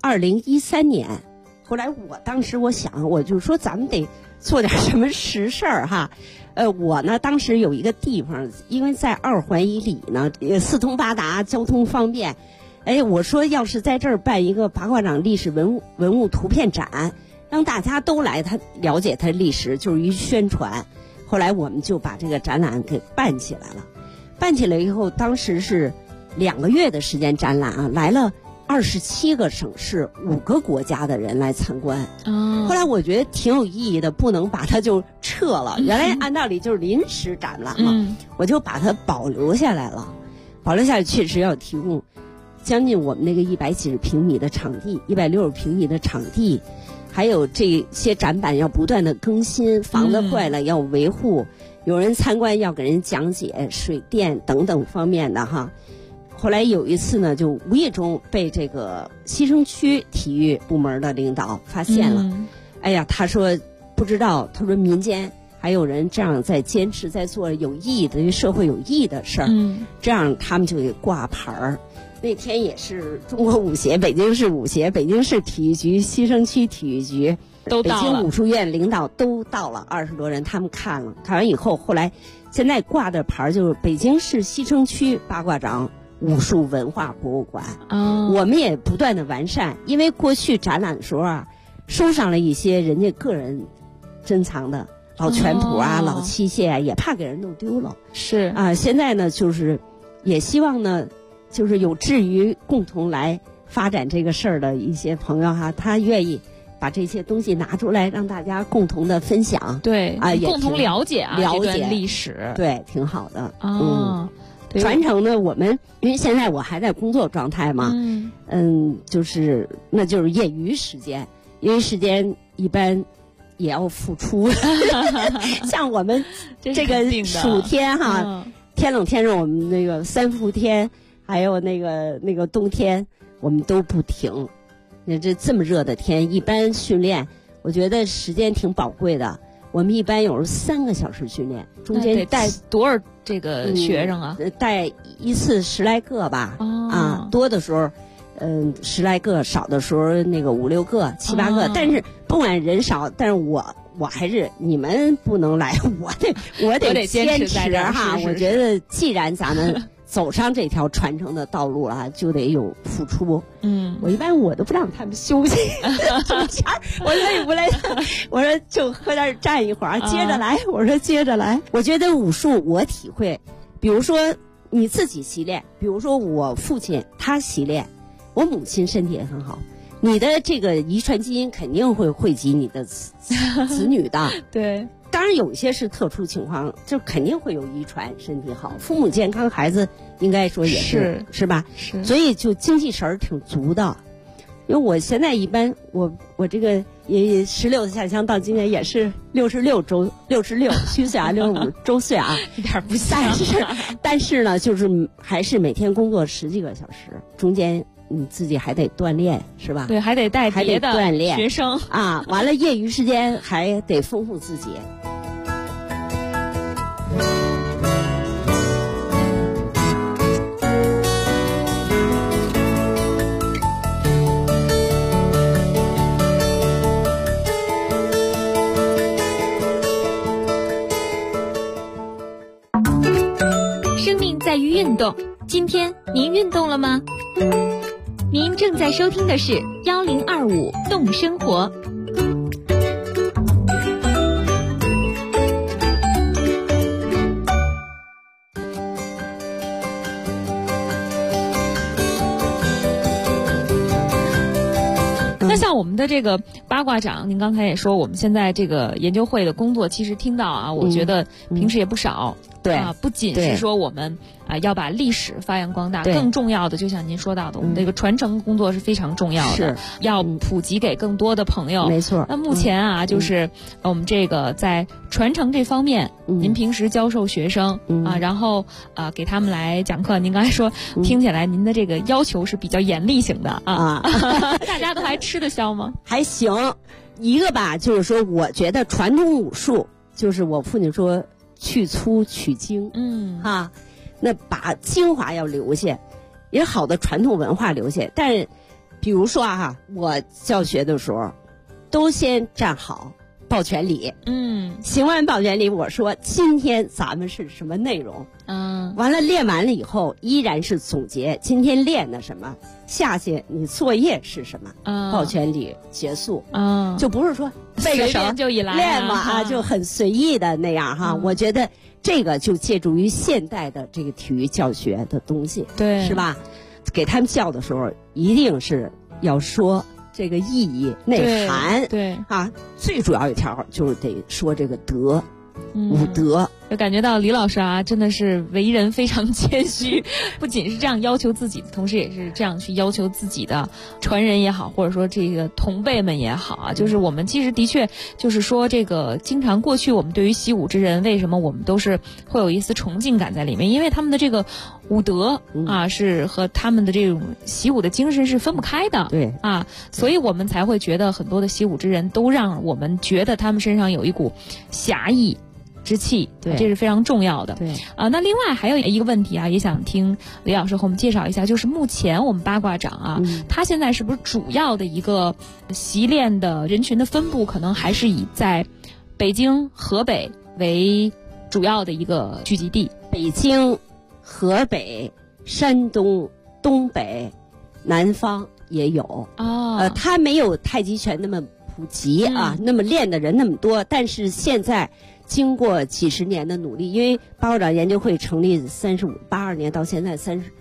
[SPEAKER 13] 2013年，后来我当时我想，我就说咱们得做点什么实事儿哈。我呢当时有一个地方，因为在2环以里呢，四通八达，交通方便。我说要是在这儿办一个八卦掌历史文物图片展，让大家都来，他了解他历史，就是一宣传。 后来我们就把这个展览给办起来了。办起来以后，当时是2个月的时间展览啊，来了27个省市5个国家的人来参观。后来我觉得挺有意义的，不能把它就撤了。原来按道理就是临时展览嘛，我就把它保留下来了。保留下来确实要提供将近我们那个100几十平米的场地，160平米的场地，还有这些展板要不断的更新，房子坏了要维护，有人参观要给人讲解水电等等方面的哈。后来有一次呢，就无意中被这个西城区体育部门的领导发现了。哎呀，他说不知道，他说民间还有人这样在坚持，在做有意义的、对社会有意义的事儿。这样他们就给挂牌儿。那天也是中国舞协、北京市舞协、北京市体育局、西城区体育局、
[SPEAKER 14] 都到了，
[SPEAKER 13] 北京武术院领导都到了，20多人，他们看了，看完以后，后来现在挂的牌就是北京市西城区八卦掌武术文化博物馆。我们也不断的完善，因为过去展览的时候啊，收上了一些人家个人珍藏的老拳谱啊、老器械啊，也怕给人弄丢了。
[SPEAKER 14] 是
[SPEAKER 13] 啊，现在呢，就是也希望呢，就是有志于共同来发展这个事儿的一些朋友哈，他愿意把这些东西拿出来，让大家共同的分享。
[SPEAKER 14] 对
[SPEAKER 13] 啊，也
[SPEAKER 14] 共同了解
[SPEAKER 13] 了
[SPEAKER 14] 解历史，
[SPEAKER 13] 对，挺好的。
[SPEAKER 14] 传
[SPEAKER 13] 承呢，我们因为现在我还在工作状态嘛，就是那就是业余时间，业余时间一般也要付出。像我们这个暑天哈，天冷天热，我们那个3伏天，还有那个冬天，我们都不停。那这么热的天，一般训练，我觉得时间挺宝贵的。我们一般有时候3个小时训练，中间带
[SPEAKER 14] 多少这个学生啊？
[SPEAKER 13] 带一次10来个吧。多的时候，10来个，少的时候那个5、6个、7、8个。但是不管人少，但是我还是你们不能来，我得坚持哈。我觉得既然咱们走上这条传承的道路啊，就得有付出。我一般我都不让他们休息，我累不累？我说就喝点站一会儿，接着来。我说接着来。我觉得武术我体会，比如说你自己习练，比如说我父亲他习练，我母亲身体也很好。你的这个遗传基因肯定会惠及你的子女的。
[SPEAKER 14] 对。
[SPEAKER 13] 当然有一些是特殊情况，就肯定会有遗传，身体好，父母健康，孩子应该说也是吧？
[SPEAKER 14] 是，
[SPEAKER 13] 所以就精气神儿挺足的。因为我现在一般，我这个也16的下乡到今年也是66虚岁啊，65周岁啊，
[SPEAKER 14] 一点不像。
[SPEAKER 13] 但是呢，就是还是每天工作10几个小时，中间你自己还得锻炼，是吧？
[SPEAKER 14] 对，还得带别的
[SPEAKER 13] 锻炼
[SPEAKER 14] 学生
[SPEAKER 13] 啊。完了，业余时间还得丰富自己。
[SPEAKER 15] 生命在于运动，今天您运动了吗？您正在收听的是1025动生活。
[SPEAKER 14] 那像我们的这个八卦掌，您刚才也说，我们现在这个研究会的工作，其实听到啊，我觉得平时也不少。
[SPEAKER 13] 对
[SPEAKER 14] 啊，不仅是说我们要把历史发扬光大，更重要的就像您说到的，我们这个传承工作是非常重要的，
[SPEAKER 13] 是
[SPEAKER 14] 要普及给更多的朋友。
[SPEAKER 13] 没错。
[SPEAKER 14] 那目前啊，就是我们这个在传承这方面，您平时教授学生然后给他们来讲课，您刚才说听起来您的这个要求是比较严厉型的啊，大家都还吃得消吗？
[SPEAKER 13] 还行。一个吧，就是说，我觉得传统武术就是我父亲说去粗取精，那把精华要留下，也好的传统文化留下。但是，比如说我教学的时候，都先站好， 抱拳礼。行完抱拳礼，我说今天咱们是什么内容？完了练完了以后，依然是总结今天练的什么，下去你作业是什么。抱拳礼结束。就不是说背个手
[SPEAKER 14] 就一来
[SPEAKER 13] 练嘛就很随意的那样哈。我觉得这个就借助于现代的这个体育教学的东西，
[SPEAKER 14] 对，
[SPEAKER 13] 是吧？给他们教的时候，一定是要说这个意义内涵，
[SPEAKER 14] 对
[SPEAKER 13] 啊，最主要一条就是得说这个德，武德。
[SPEAKER 14] 就感觉到李老师啊，真的是为人非常谦虚，不仅是这样要求自己，同时也是这样去要求自己的传人也好，或者说这个同辈们也好啊。就是我们其实的确就是说，这个经常过去我们对于习武之人，为什么我们都是会有一丝崇敬感在里面？因为他们的这个武德啊，是和他们的这种习武的精神是分不开的。
[SPEAKER 13] 对
[SPEAKER 14] 啊，所以我们才会觉得很多的习武之人都让我们觉得他们身上有一股侠义之气，
[SPEAKER 13] 对，
[SPEAKER 14] 这是非常重要的。
[SPEAKER 13] 对
[SPEAKER 14] 那另外还有一个问题啊，也想听李老师和我们介绍一下，就是目前我们八卦掌啊，它现在是不是主要的一个习练的人群的分布，可能还是以在北京、河北为主要的一个聚集地？
[SPEAKER 13] 北京、河北、山东、东北、南方也有它没有太极拳那么普及啊，那么练的人那么多，但是现在经过几十年的努力，因为八卦掌研究会成立82年到现在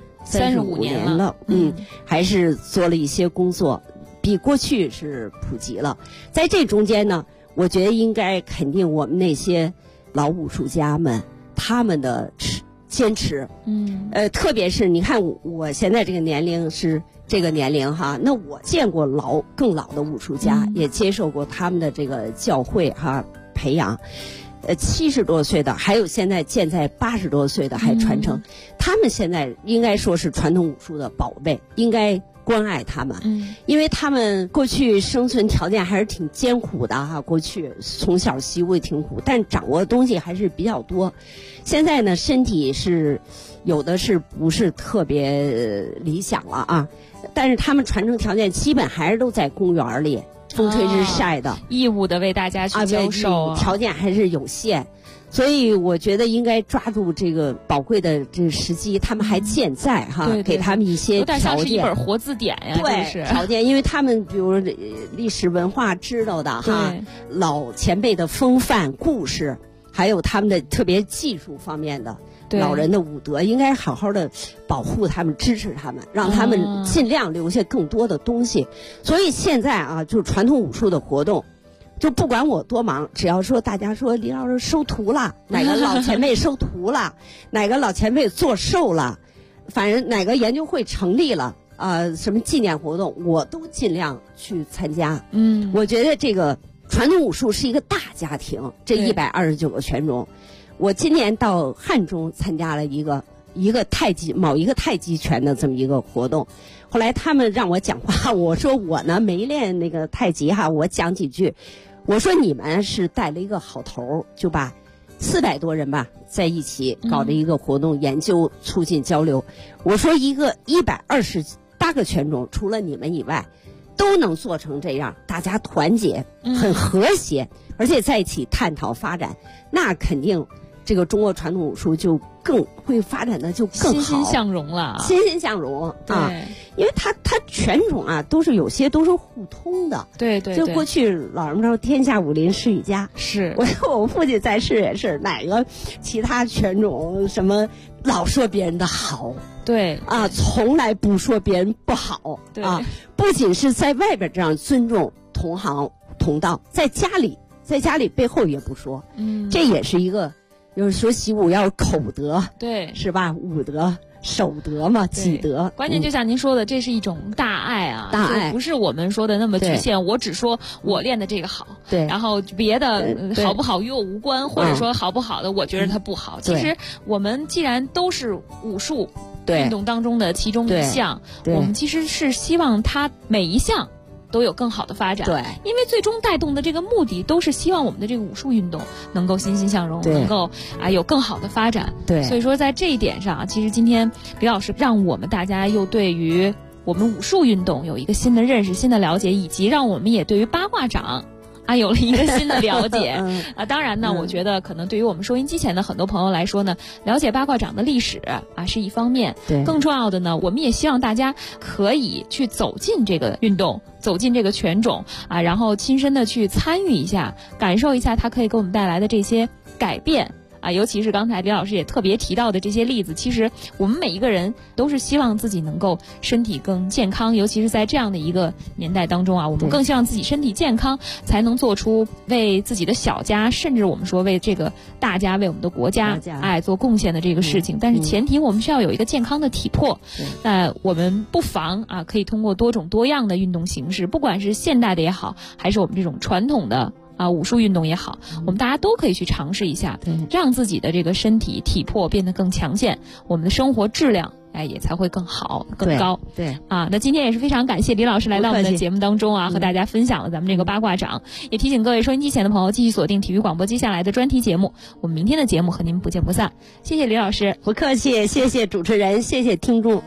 [SPEAKER 13] 35年了，还是做了一些工作，比过去是普及了。在这中间呢，我觉得应该肯定我们那些老武术家们他们的坚持，特别是你看我现在这个年龄是这个年龄哈，那我见过更老的武术家，也接受过他们的这个教诲哈培养，70多岁的，还有现在健在80多岁的还传承，他们现在应该说是传统武术的宝贝，应该关爱他们，因为他们过去生存条件还是挺艰苦的哈，过去从小习武也挺苦，但掌握的东西还是比较多。现在呢，身体是有的是不是特别理想了啊，但是他们传承条件基本还是都在公园里风吹日晒的，
[SPEAKER 14] 义务的为大家去教授，
[SPEAKER 13] 条件还是有限。所以我觉得应该抓住这个宝贵的这个时机，他们还健在哈，给他们一些条件，
[SPEAKER 14] 有点像是一本活字典呀，
[SPEAKER 13] 对，条件，因为他们比如历史文化知道的哈，老前辈的风范故事，还有他们的特别技术方面的老人的武德，应该好好的保护他们，支持他们，让他们尽量留下更多的东西。所以现在啊，就是传统武术的活动，就不管我多忙，只要说大家说李老师收徒了，哪个老前辈收徒了，哪个老前辈做寿了，反正哪个研究会成立了，什么纪念活动，我都尽量去参加。我觉得这个传统武术是一个大家庭，这129个拳种。我今年到汉中参加了一个某一个太极拳的这么一个活动，后来他们让我讲话，我说我呢没练那个太极哈，我讲几句。我说你们是带了一个好头，就把400多人吧在一起搞了一个活动，研究促进交流。我说一个128个拳种，除了你们以外，都能做成这样，大家团结，很和谐，而且在一起探讨发展，那肯定这个中国传统武术就更会发展的就更好，
[SPEAKER 14] 欣欣向荣了，
[SPEAKER 13] 欣欣向荣啊！因为它拳种啊，有些都是互通的。
[SPEAKER 14] 对，
[SPEAKER 13] 就过去老人说天下武林世一家，
[SPEAKER 14] 是
[SPEAKER 13] 我父亲在世也是，哪个其他拳种什么老说别人的好，
[SPEAKER 14] 对
[SPEAKER 13] 啊，从来不说别人不好，啊，不仅是在外边这样尊重同行同道，在家里背后也不说，这也是一个。就是说习武要口德，
[SPEAKER 14] 对，
[SPEAKER 13] 是吧？武德、守德嘛，己德。
[SPEAKER 14] 关键就像您说的，这是一种大爱啊，
[SPEAKER 13] 大爱
[SPEAKER 14] 不是我们说的那么局限。我只说我练的这个好，
[SPEAKER 13] 对，
[SPEAKER 14] 然后别的好不好与我无关，或者说好不好的，我觉得它不好。其实我们既然都是武术运动当中的其中一项，我们其实是希望它每一项都有更好的发展，
[SPEAKER 13] 对，
[SPEAKER 14] 因为最终带动的这个目的都是希望我们的这个武术运动能够欣欣向荣，能够有更好的发展，
[SPEAKER 13] 对。
[SPEAKER 14] 所以说在这一点上，其实今天李老师让我们大家又对于我们武术运动有一个新的认识、新的了解，以及让我们也对于八卦掌有了一个新的了解当然呢，我觉得可能对于我们收音机前的很多朋友来说呢，了解八卦掌的历史是一方面，
[SPEAKER 13] 对，
[SPEAKER 14] 更重要的呢，我们也希望大家可以去走进这个运动，走进这个拳种然后亲身的去参与一下，感受一下它可以给我们带来的这些改变尤其是刚才李老师也特别提到的这些例子，其实我们每一个人都是希望自己能够身体更健康，尤其是在这样的一个年代当中我们更希望自己身体健康，才能做出为自己的小家，甚至我们说为这个大家，为我们的国家做贡献的这个事情。但是前提我们需要有一个健康的体魄。那我们不妨可以通过多种多样的运动形式，不管是现代的也好，还是我们这种传统的武术运动也好，我们大家都可以去尝试一下，让自己的这个身体体魄变得更强健，我们的生活质量也才会更好更高。
[SPEAKER 13] 对
[SPEAKER 14] 那今天也是非常感谢李老师来到我们的节目当中和大家分享了咱们这个八卦掌，也提醒各位收音机前的朋友继续锁定体育广播接下来的专题节目，我们明天的节目和您不见不散。谢谢李老师。
[SPEAKER 13] 不客气，谢谢主持人，谢谢听众。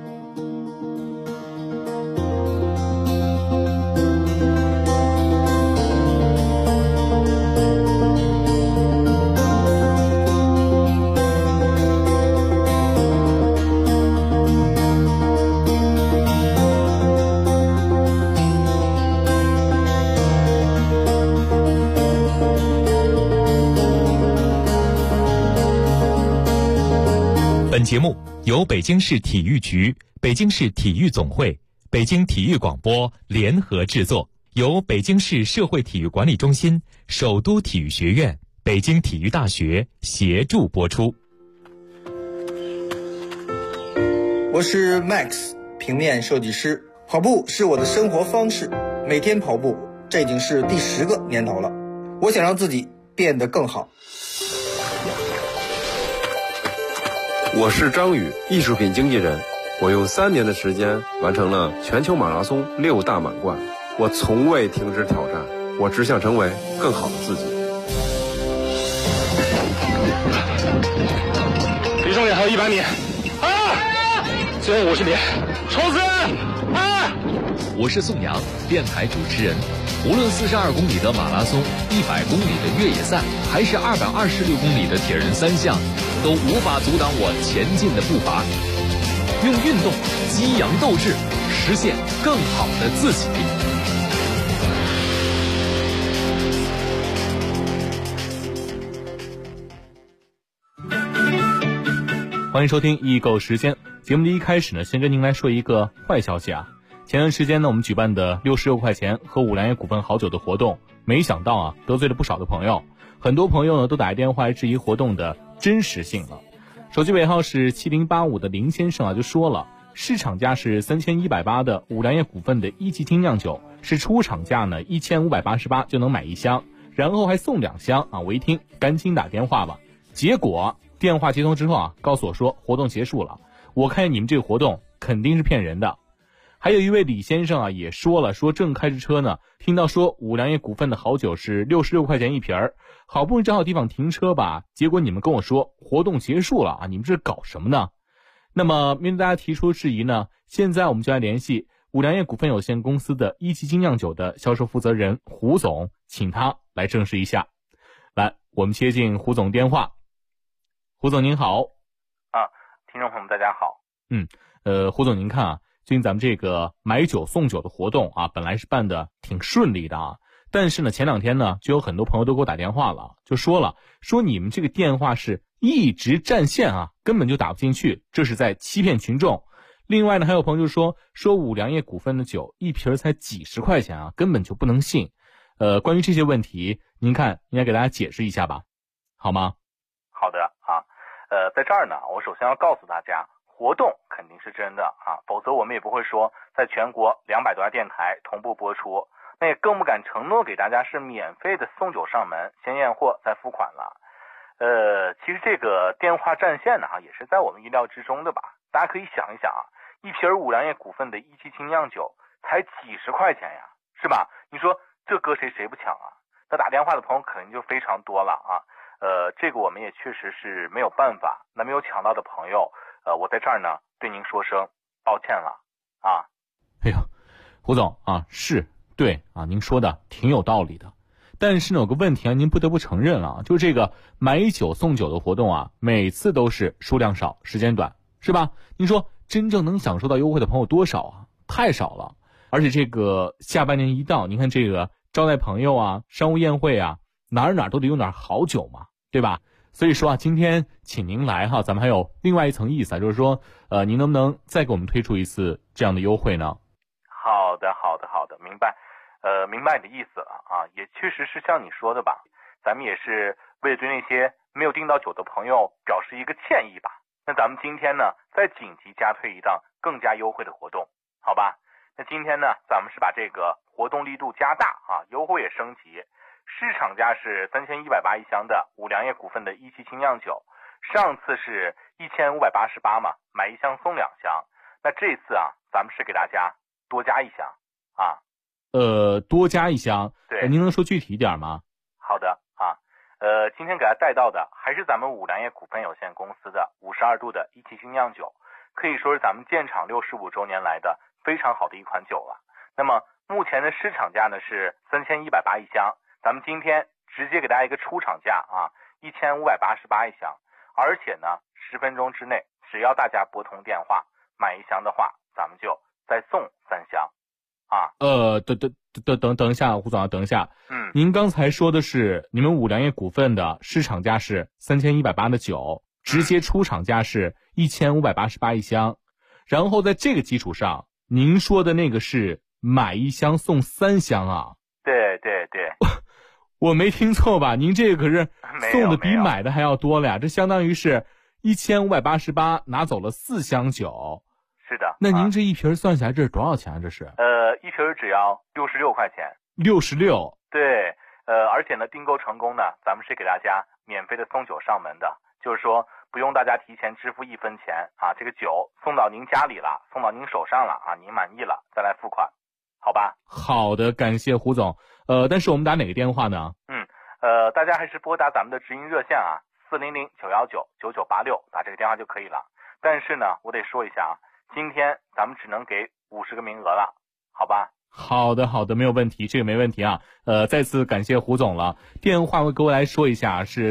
[SPEAKER 12] 本节目由北京市体育局、北京市体育总会、北京体育广播联合制作，由北京市社会体育管理中心、首都体育学院、北京体育大学协助播出。
[SPEAKER 16] 我是 Max， 平面设计师。跑步是我的生活方式，每天跑步，这已经是第10个年头了。我想让自己变得更好。
[SPEAKER 17] 我是张宇，艺术品经纪人。我用3年的时间完成了全球马拉松6大满贯。我从未停止挑战，我只想成为更好的自己。
[SPEAKER 4] 离终点还有100米，最后50米，冲刺！
[SPEAKER 18] 我是宋阳，电台主持人。无论42公里的马拉松、100公里的越野赛，还是226公里的铁人3项，都无法阻挡我前进的步伐。用运动激扬斗志，实现更好的自己。
[SPEAKER 11] 欢迎收听易购时间。节目的一开始呢，先跟您来说一个坏消息前段时间呢，我们举办的66块钱喝五粮液股份好酒的活动，没想到得罪了不少的朋友。很多朋友呢都打电话质疑活动的真实性了。手机尾号是7085的林先生就说了，市场价是3180的五粮液股份的1级精酿酒，是出厂价呢1588就能买1箱，然后还送2箱我一听赶紧打电话吧。结果电话接通之后告诉我说活动结束了。我看见你们这个活动肯定是骗人的。还有一位李先生也说了，说正开着车呢，听到说五粮液股份的好酒是66块钱1瓶，好不容易找好地方停车吧，结果你们跟我说活动结束了你们这搞什么呢？那么面对大家提出质疑呢，现在我们就来联系五粮液股份有限公司的1级精酿酒的销售负责人胡总，请他来证实一下。来，我们接进胡总电话。胡总您好。
[SPEAKER 19] 听众朋友们大家好。
[SPEAKER 11] 胡总您看最近咱们这个买酒送酒的活动本来是办的挺顺利的但是呢前2天呢就有很多朋友都给我打电话了，就说你们这个电话是一直占线根本就打不进去，这是在欺骗群众。另外呢还有朋友就说五粮液股份的酒1瓶才几十块钱根本就不能信。关于这些问题您看应该给大家解释一下吧，好吗？
[SPEAKER 19] 好的在这儿呢我首先要告诉大家，活动肯定是真的否则我们也不会说在全国200多家电台同步播出，那也更不敢承诺给大家是免费的送酒上门，先验货再付款了。其实这个电话占线呢也是在我们意料之中的吧。大家可以想一想一瓶五粮液股份的1级精酿酒才几十块钱呀，是吧？你说这搁谁不抢那打电话的朋友肯定就非常多了这个我们也确实是没有办法。那没有抢到的朋友我在这儿呢对您说声抱歉了
[SPEAKER 11] 哎呀，胡总是对您说的挺有道理的。 但是呢，有个问题啊，您不得不承认了，就是这个买酒送酒的活动啊，每次都是数量少，时间短，是吧？您说真正能享受到优惠的朋友多少啊？太少了。而且这个下半年一到，您看这个招待朋友啊，商务宴会啊，哪儿都得有点好酒嘛，对吧？所以说啊，今天请您来哈，咱们还有另外一层意思啊，就是说，您能不能再给我们推出一次这样的优惠呢？
[SPEAKER 19] 好的，明白，明白你的意思了啊，也确实是像你说的吧，咱们也是为了对那些没有订到酒的朋友表示一个歉意吧。那咱们今天呢，再紧急加推一档更加优惠的活动，好吧？那今天呢，咱们是把这个活动力度加大啊，优惠也升级。市场价是3180一箱的五粮液股份的一期精酿酒，上次是1588嘛，买一箱送2箱。那这次啊，咱们是给大家多加一箱啊。
[SPEAKER 11] 多加一箱，
[SPEAKER 19] 对，
[SPEAKER 11] 您能说具体一点吗？
[SPEAKER 19] 好的啊，今天给大家带到的还是咱们五粮液股份有限公司的52度的一期精酿酒，可以说是咱们建厂65周年来的非常好的一款酒了。那么目前的市场价呢是3180一箱。咱们今天直接给大家一个出厂价啊，1588一箱，而且呢，10分钟之内，只要大家拨通电话买1箱的话，咱们就再送3箱，啊。
[SPEAKER 11] 等一下，胡总啊，等一下。您刚才说的是你们五粮液股份的市场价是3180的酒，直接出厂价是1588一箱，然后在这个基础上，您说的那个是买1箱送3箱啊？
[SPEAKER 19] 对。
[SPEAKER 11] 我没听错吧？您这个可是送的比买的还要多了呀！这相当于是1588拿走了4箱酒。
[SPEAKER 19] 是的。
[SPEAKER 11] 那您这一瓶算下来这是多少钱啊？这是？
[SPEAKER 19] 一瓶只要66块钱。
[SPEAKER 11] 66。
[SPEAKER 19] 对。而且呢，订购成功呢，咱们是给大家免费的送酒上门的，就是说不用大家提前支付1分钱啊，这个酒送到您家里了，送到您手上了啊，您满意了再来付款，好吧？
[SPEAKER 11] 好的，感谢胡总。但是我们打哪个电话呢？
[SPEAKER 19] 大家还是拨打咱们的直营热线啊，400-919-9986，打这个电话就可以了。但是呢，我得说一下啊，今天咱们只能给50个名额了，好吧？
[SPEAKER 11] 好的，没有问题，这个没问题啊。再次感谢胡总了。电话我给我来说一下，是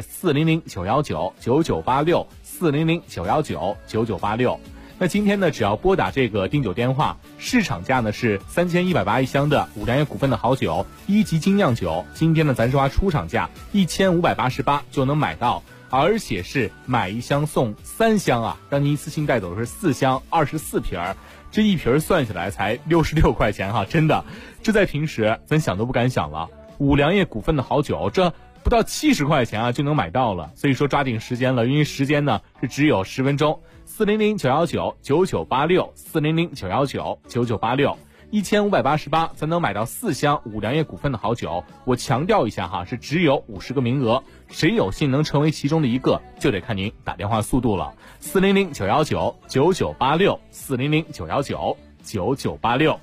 [SPEAKER 11] 400-919-9986 400-919-9986。那今天呢，只要拨打这个订酒电话，市场价呢是3180一箱的五粮液股份的好酒1级精酿酒，今天呢咱说话出厂价1588就能买到，而且是买1箱送3箱啊，让您一次性带走的是4箱24瓶，这一瓶算下来才66块钱哈，真的，这在平时咱想都不敢想了。五粮液股份的好酒，这不到70块钱啊就能买到了，所以说抓紧时间了，因为时间呢是只有10分钟。400-919-9986 400-919-9986 1588才能买到4箱五粮液股份的好酒。我强调一下哈，是只有50个名额，谁有幸能成为其中的一个，就得看您打电话速度了。400-919-9986 400-919-9986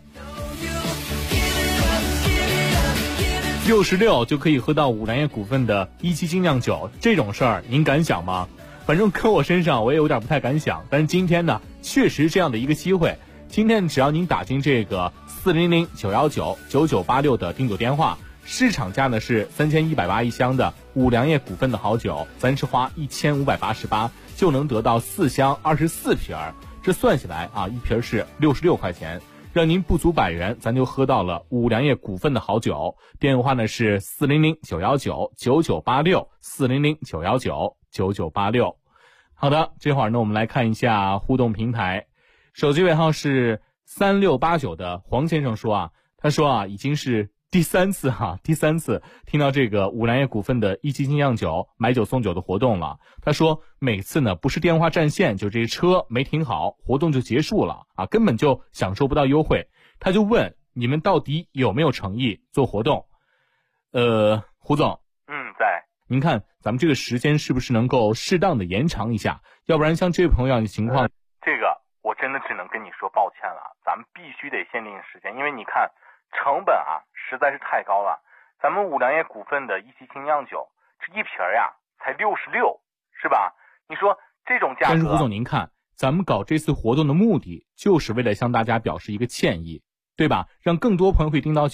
[SPEAKER 11] 66就可以喝到五粮液股份的1期精酿酒，这种事儿您敢想吗？反正搁我身上我也有点不太敢想，但是今天呢确实这样的一个机会，今天只要您打进这个400-919-9986的订酒电话，市场价呢是3180一箱的五粮液股份的好酒，咱是花1588就能得到4箱24瓶，这算下来啊，一瓶是66块钱，让您不足100元，咱就喝到了五粮液股份的好酒。电话呢是400-919-9986 400-919-9986。好的，这会儿呢我们来看一下互动平台，手机尾号是3689的黄先生说啊，他说啊已经是第三次听到这个五粮液股份的1期精酿酒买酒送酒的活动了。他说每次呢不是电话占线，就这车没停好，活动就结束了啊，根本就享受不到优惠。他就问你们到底有没有诚意做活动？胡总，
[SPEAKER 19] 在。
[SPEAKER 11] 您看咱们这个时间是不是能够适当的延长一下？要不然像这位朋友的情况，
[SPEAKER 19] 这个我真的只能跟你说抱歉了，咱们必须得限定时间，因为你看成本啊实在是太高了。咱们五粮液股份的1期精酿酒，这一瓶呀才66，是吧？你说这种价格。
[SPEAKER 11] 但是胡总您看，咱们搞这次活动的目的就是为了向大家表示一个歉意，对吧？让更多朋友可以订到酒。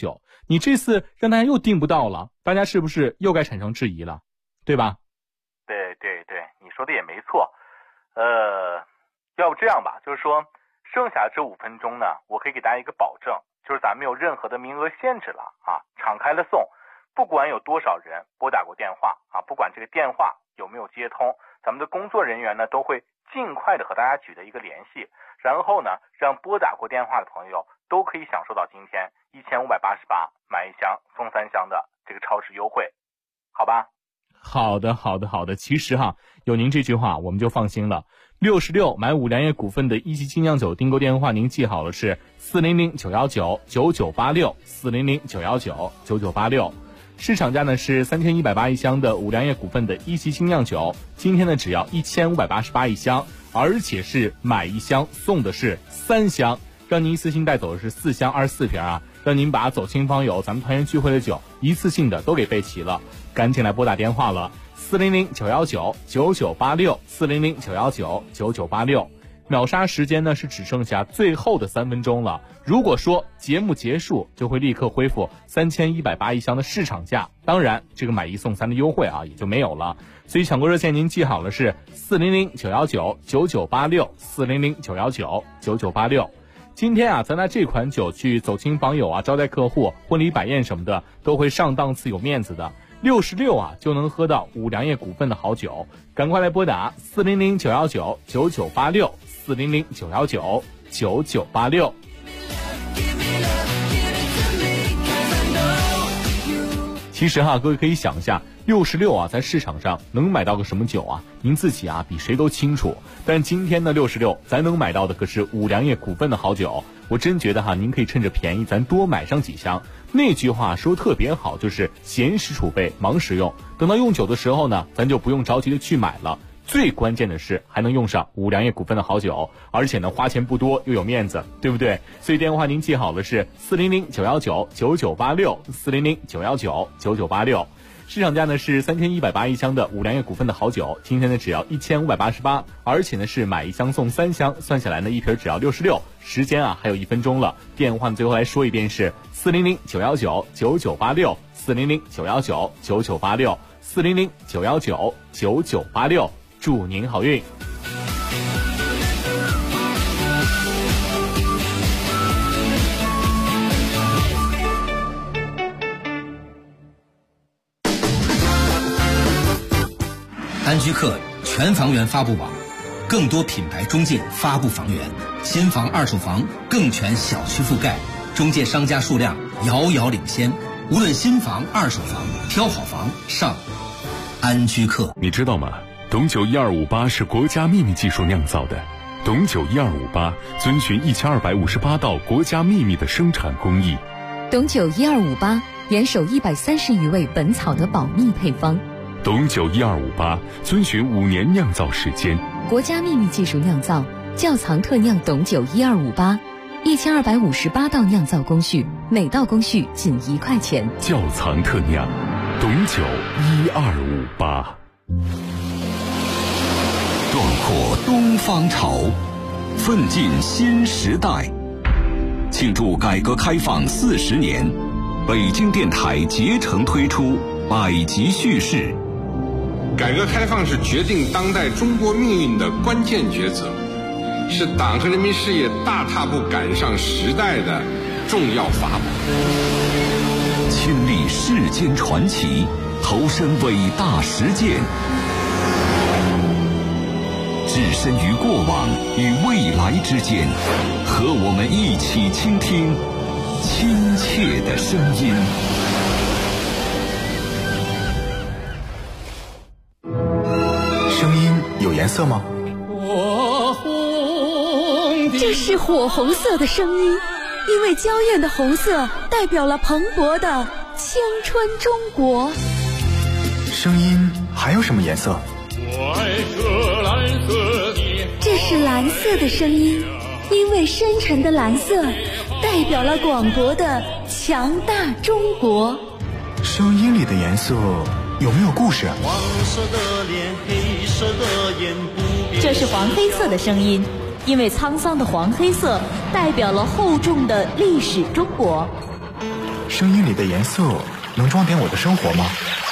[SPEAKER 11] 你这次让大家又订不到了，大家是不是又该产生质疑了，对吧？
[SPEAKER 19] 对，你说的也没错。要不这样吧，就是说剩下这5分钟呢，我可以给大家一个保证，就是咱们没有任何的名额限制了啊，敞开了送，不管有多少人拨打过电话啊，不管这个电话有没有接通，咱们的工作人员呢都会尽快的和大家取得一个联系，然后呢，让拨打过电话的朋友都可以享受到今天1588买1箱送3箱的这个超值优惠，好吧？
[SPEAKER 11] 好的。其实有您这句话我们就放心了。66买5粮液股份的一级精酿酒订购电话您记好了，是400-919-9986 400-919-9986。市场价呢是3180一箱的5粮液股份的一级精酿酒，今天呢只要1588一箱，而且是买1箱送的是3箱，让您一次性带走的是4箱24瓶啊，让您把走亲访友咱们团圆聚会的酒一次性的都给备齐了，赶紧来拨打电话了，400-919-9986 400-919-9986。秒杀时间呢是只剩下最后的3分钟了，如果说节目结束就会立刻恢复3180一箱的市场价，当然这个买1送3的优惠也就没有了，所以抢购热线您记好了，是400-919-9986 400-919-9986。今天咱拿这款酒去走亲访友招待客户、婚礼摆宴什么的都会上档次有面子的，66就能喝到5粮液股份的好酒，赶快来拨打400-919-9986 400-919-9986。其实各位可以想一下，66在市场上能买到个什么酒啊？您自己比谁都清楚。但今天的66咱能买到的可是5粮液股份的好酒，我真觉得您可以趁着便宜咱多买上几箱。那句话说特别好，就是闲时储备，忙时用。等到用酒的时候呢，咱就不用着急的去买了。最关键的是还能用上5粮液股份的好酒，而且呢花钱不多又有面子，对不对？所以电话您记好了，是400-919-9986 400-919-9986。市场价呢是3180一箱的5粮液股份的好酒，今天呢只要1588，而且呢是买1箱送3箱，算下来呢一瓶只要66。时间还有1分钟了，电话最后来说一遍是400-919-9986 400-919-9986 400-919-9986。祝您好运。
[SPEAKER 20] 安居客全房源发布网，更多品牌中介发布房源，新房二手房更全小区覆盖，中介商家数量遥遥领先，无论新房二手房，挑好房上安居客。
[SPEAKER 21] 你知道吗？董酒1258是国家秘密技术酿造的，董酒1258遵循1258道国家秘密的生产工艺。
[SPEAKER 22] 董酒1258严守130余位本草的保密配方。
[SPEAKER 21] 董酒1258遵循5年酿造时间，
[SPEAKER 22] 国家秘密技术酿造，窖藏特酿董酒1258，1258道酿造工序，每道工序仅1块钱。
[SPEAKER 21] 窖藏特酿，董酒1258。
[SPEAKER 2] 壮阔东方潮，奋进新时代。庆祝改革开放40年，北京电台竭诚推出百集叙事。
[SPEAKER 23] 改革开放是决定当代中国命运的关键抉择，是党和人民事业大踏步赶上时代的重要法宝。
[SPEAKER 2] 亲历世间传奇，投身伟大实践，置身于过往与未来之间，和我们一起倾听亲切的声音。
[SPEAKER 24] 声音有颜色吗？
[SPEAKER 25] 这是火红色的声音，因为娇艳的红色代表了蓬勃的青春中国。
[SPEAKER 24] 声音还有什么颜色？
[SPEAKER 25] 这是蓝色的声音，因为深沉的蓝色代表了广博的强大中国。
[SPEAKER 24] 声音里的颜色有没有故事？
[SPEAKER 3] 黄色的脸，黑色的眼，不变。
[SPEAKER 25] 这是黄黑色的声音，因为沧桑的黄黑色代表了厚重的历史中国。
[SPEAKER 24] 声音里的颜色能装点我的生活吗？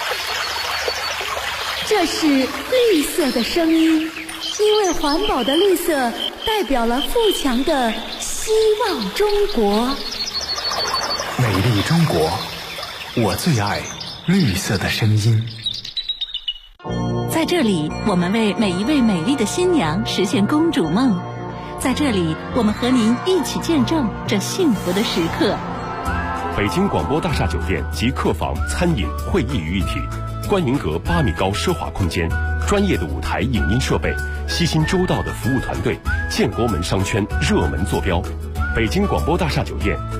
[SPEAKER 25] 这是绿色的声音，因为环保的绿色代表了富强的希望中国。
[SPEAKER 24] 美丽中国，我最爱绿色的声音。
[SPEAKER 25] 在这里，我们为每一位美丽的新娘实现公主梦。在这里，我们和您一起见证这幸福的时刻。
[SPEAKER 1] 北京广播大厦酒店集客房、餐饮、会议于一体，观云阁8米高奢华空间，专业的舞台影音设备，悉心周到的服务团队，建国门商圈热门坐标。北京广播大厦酒店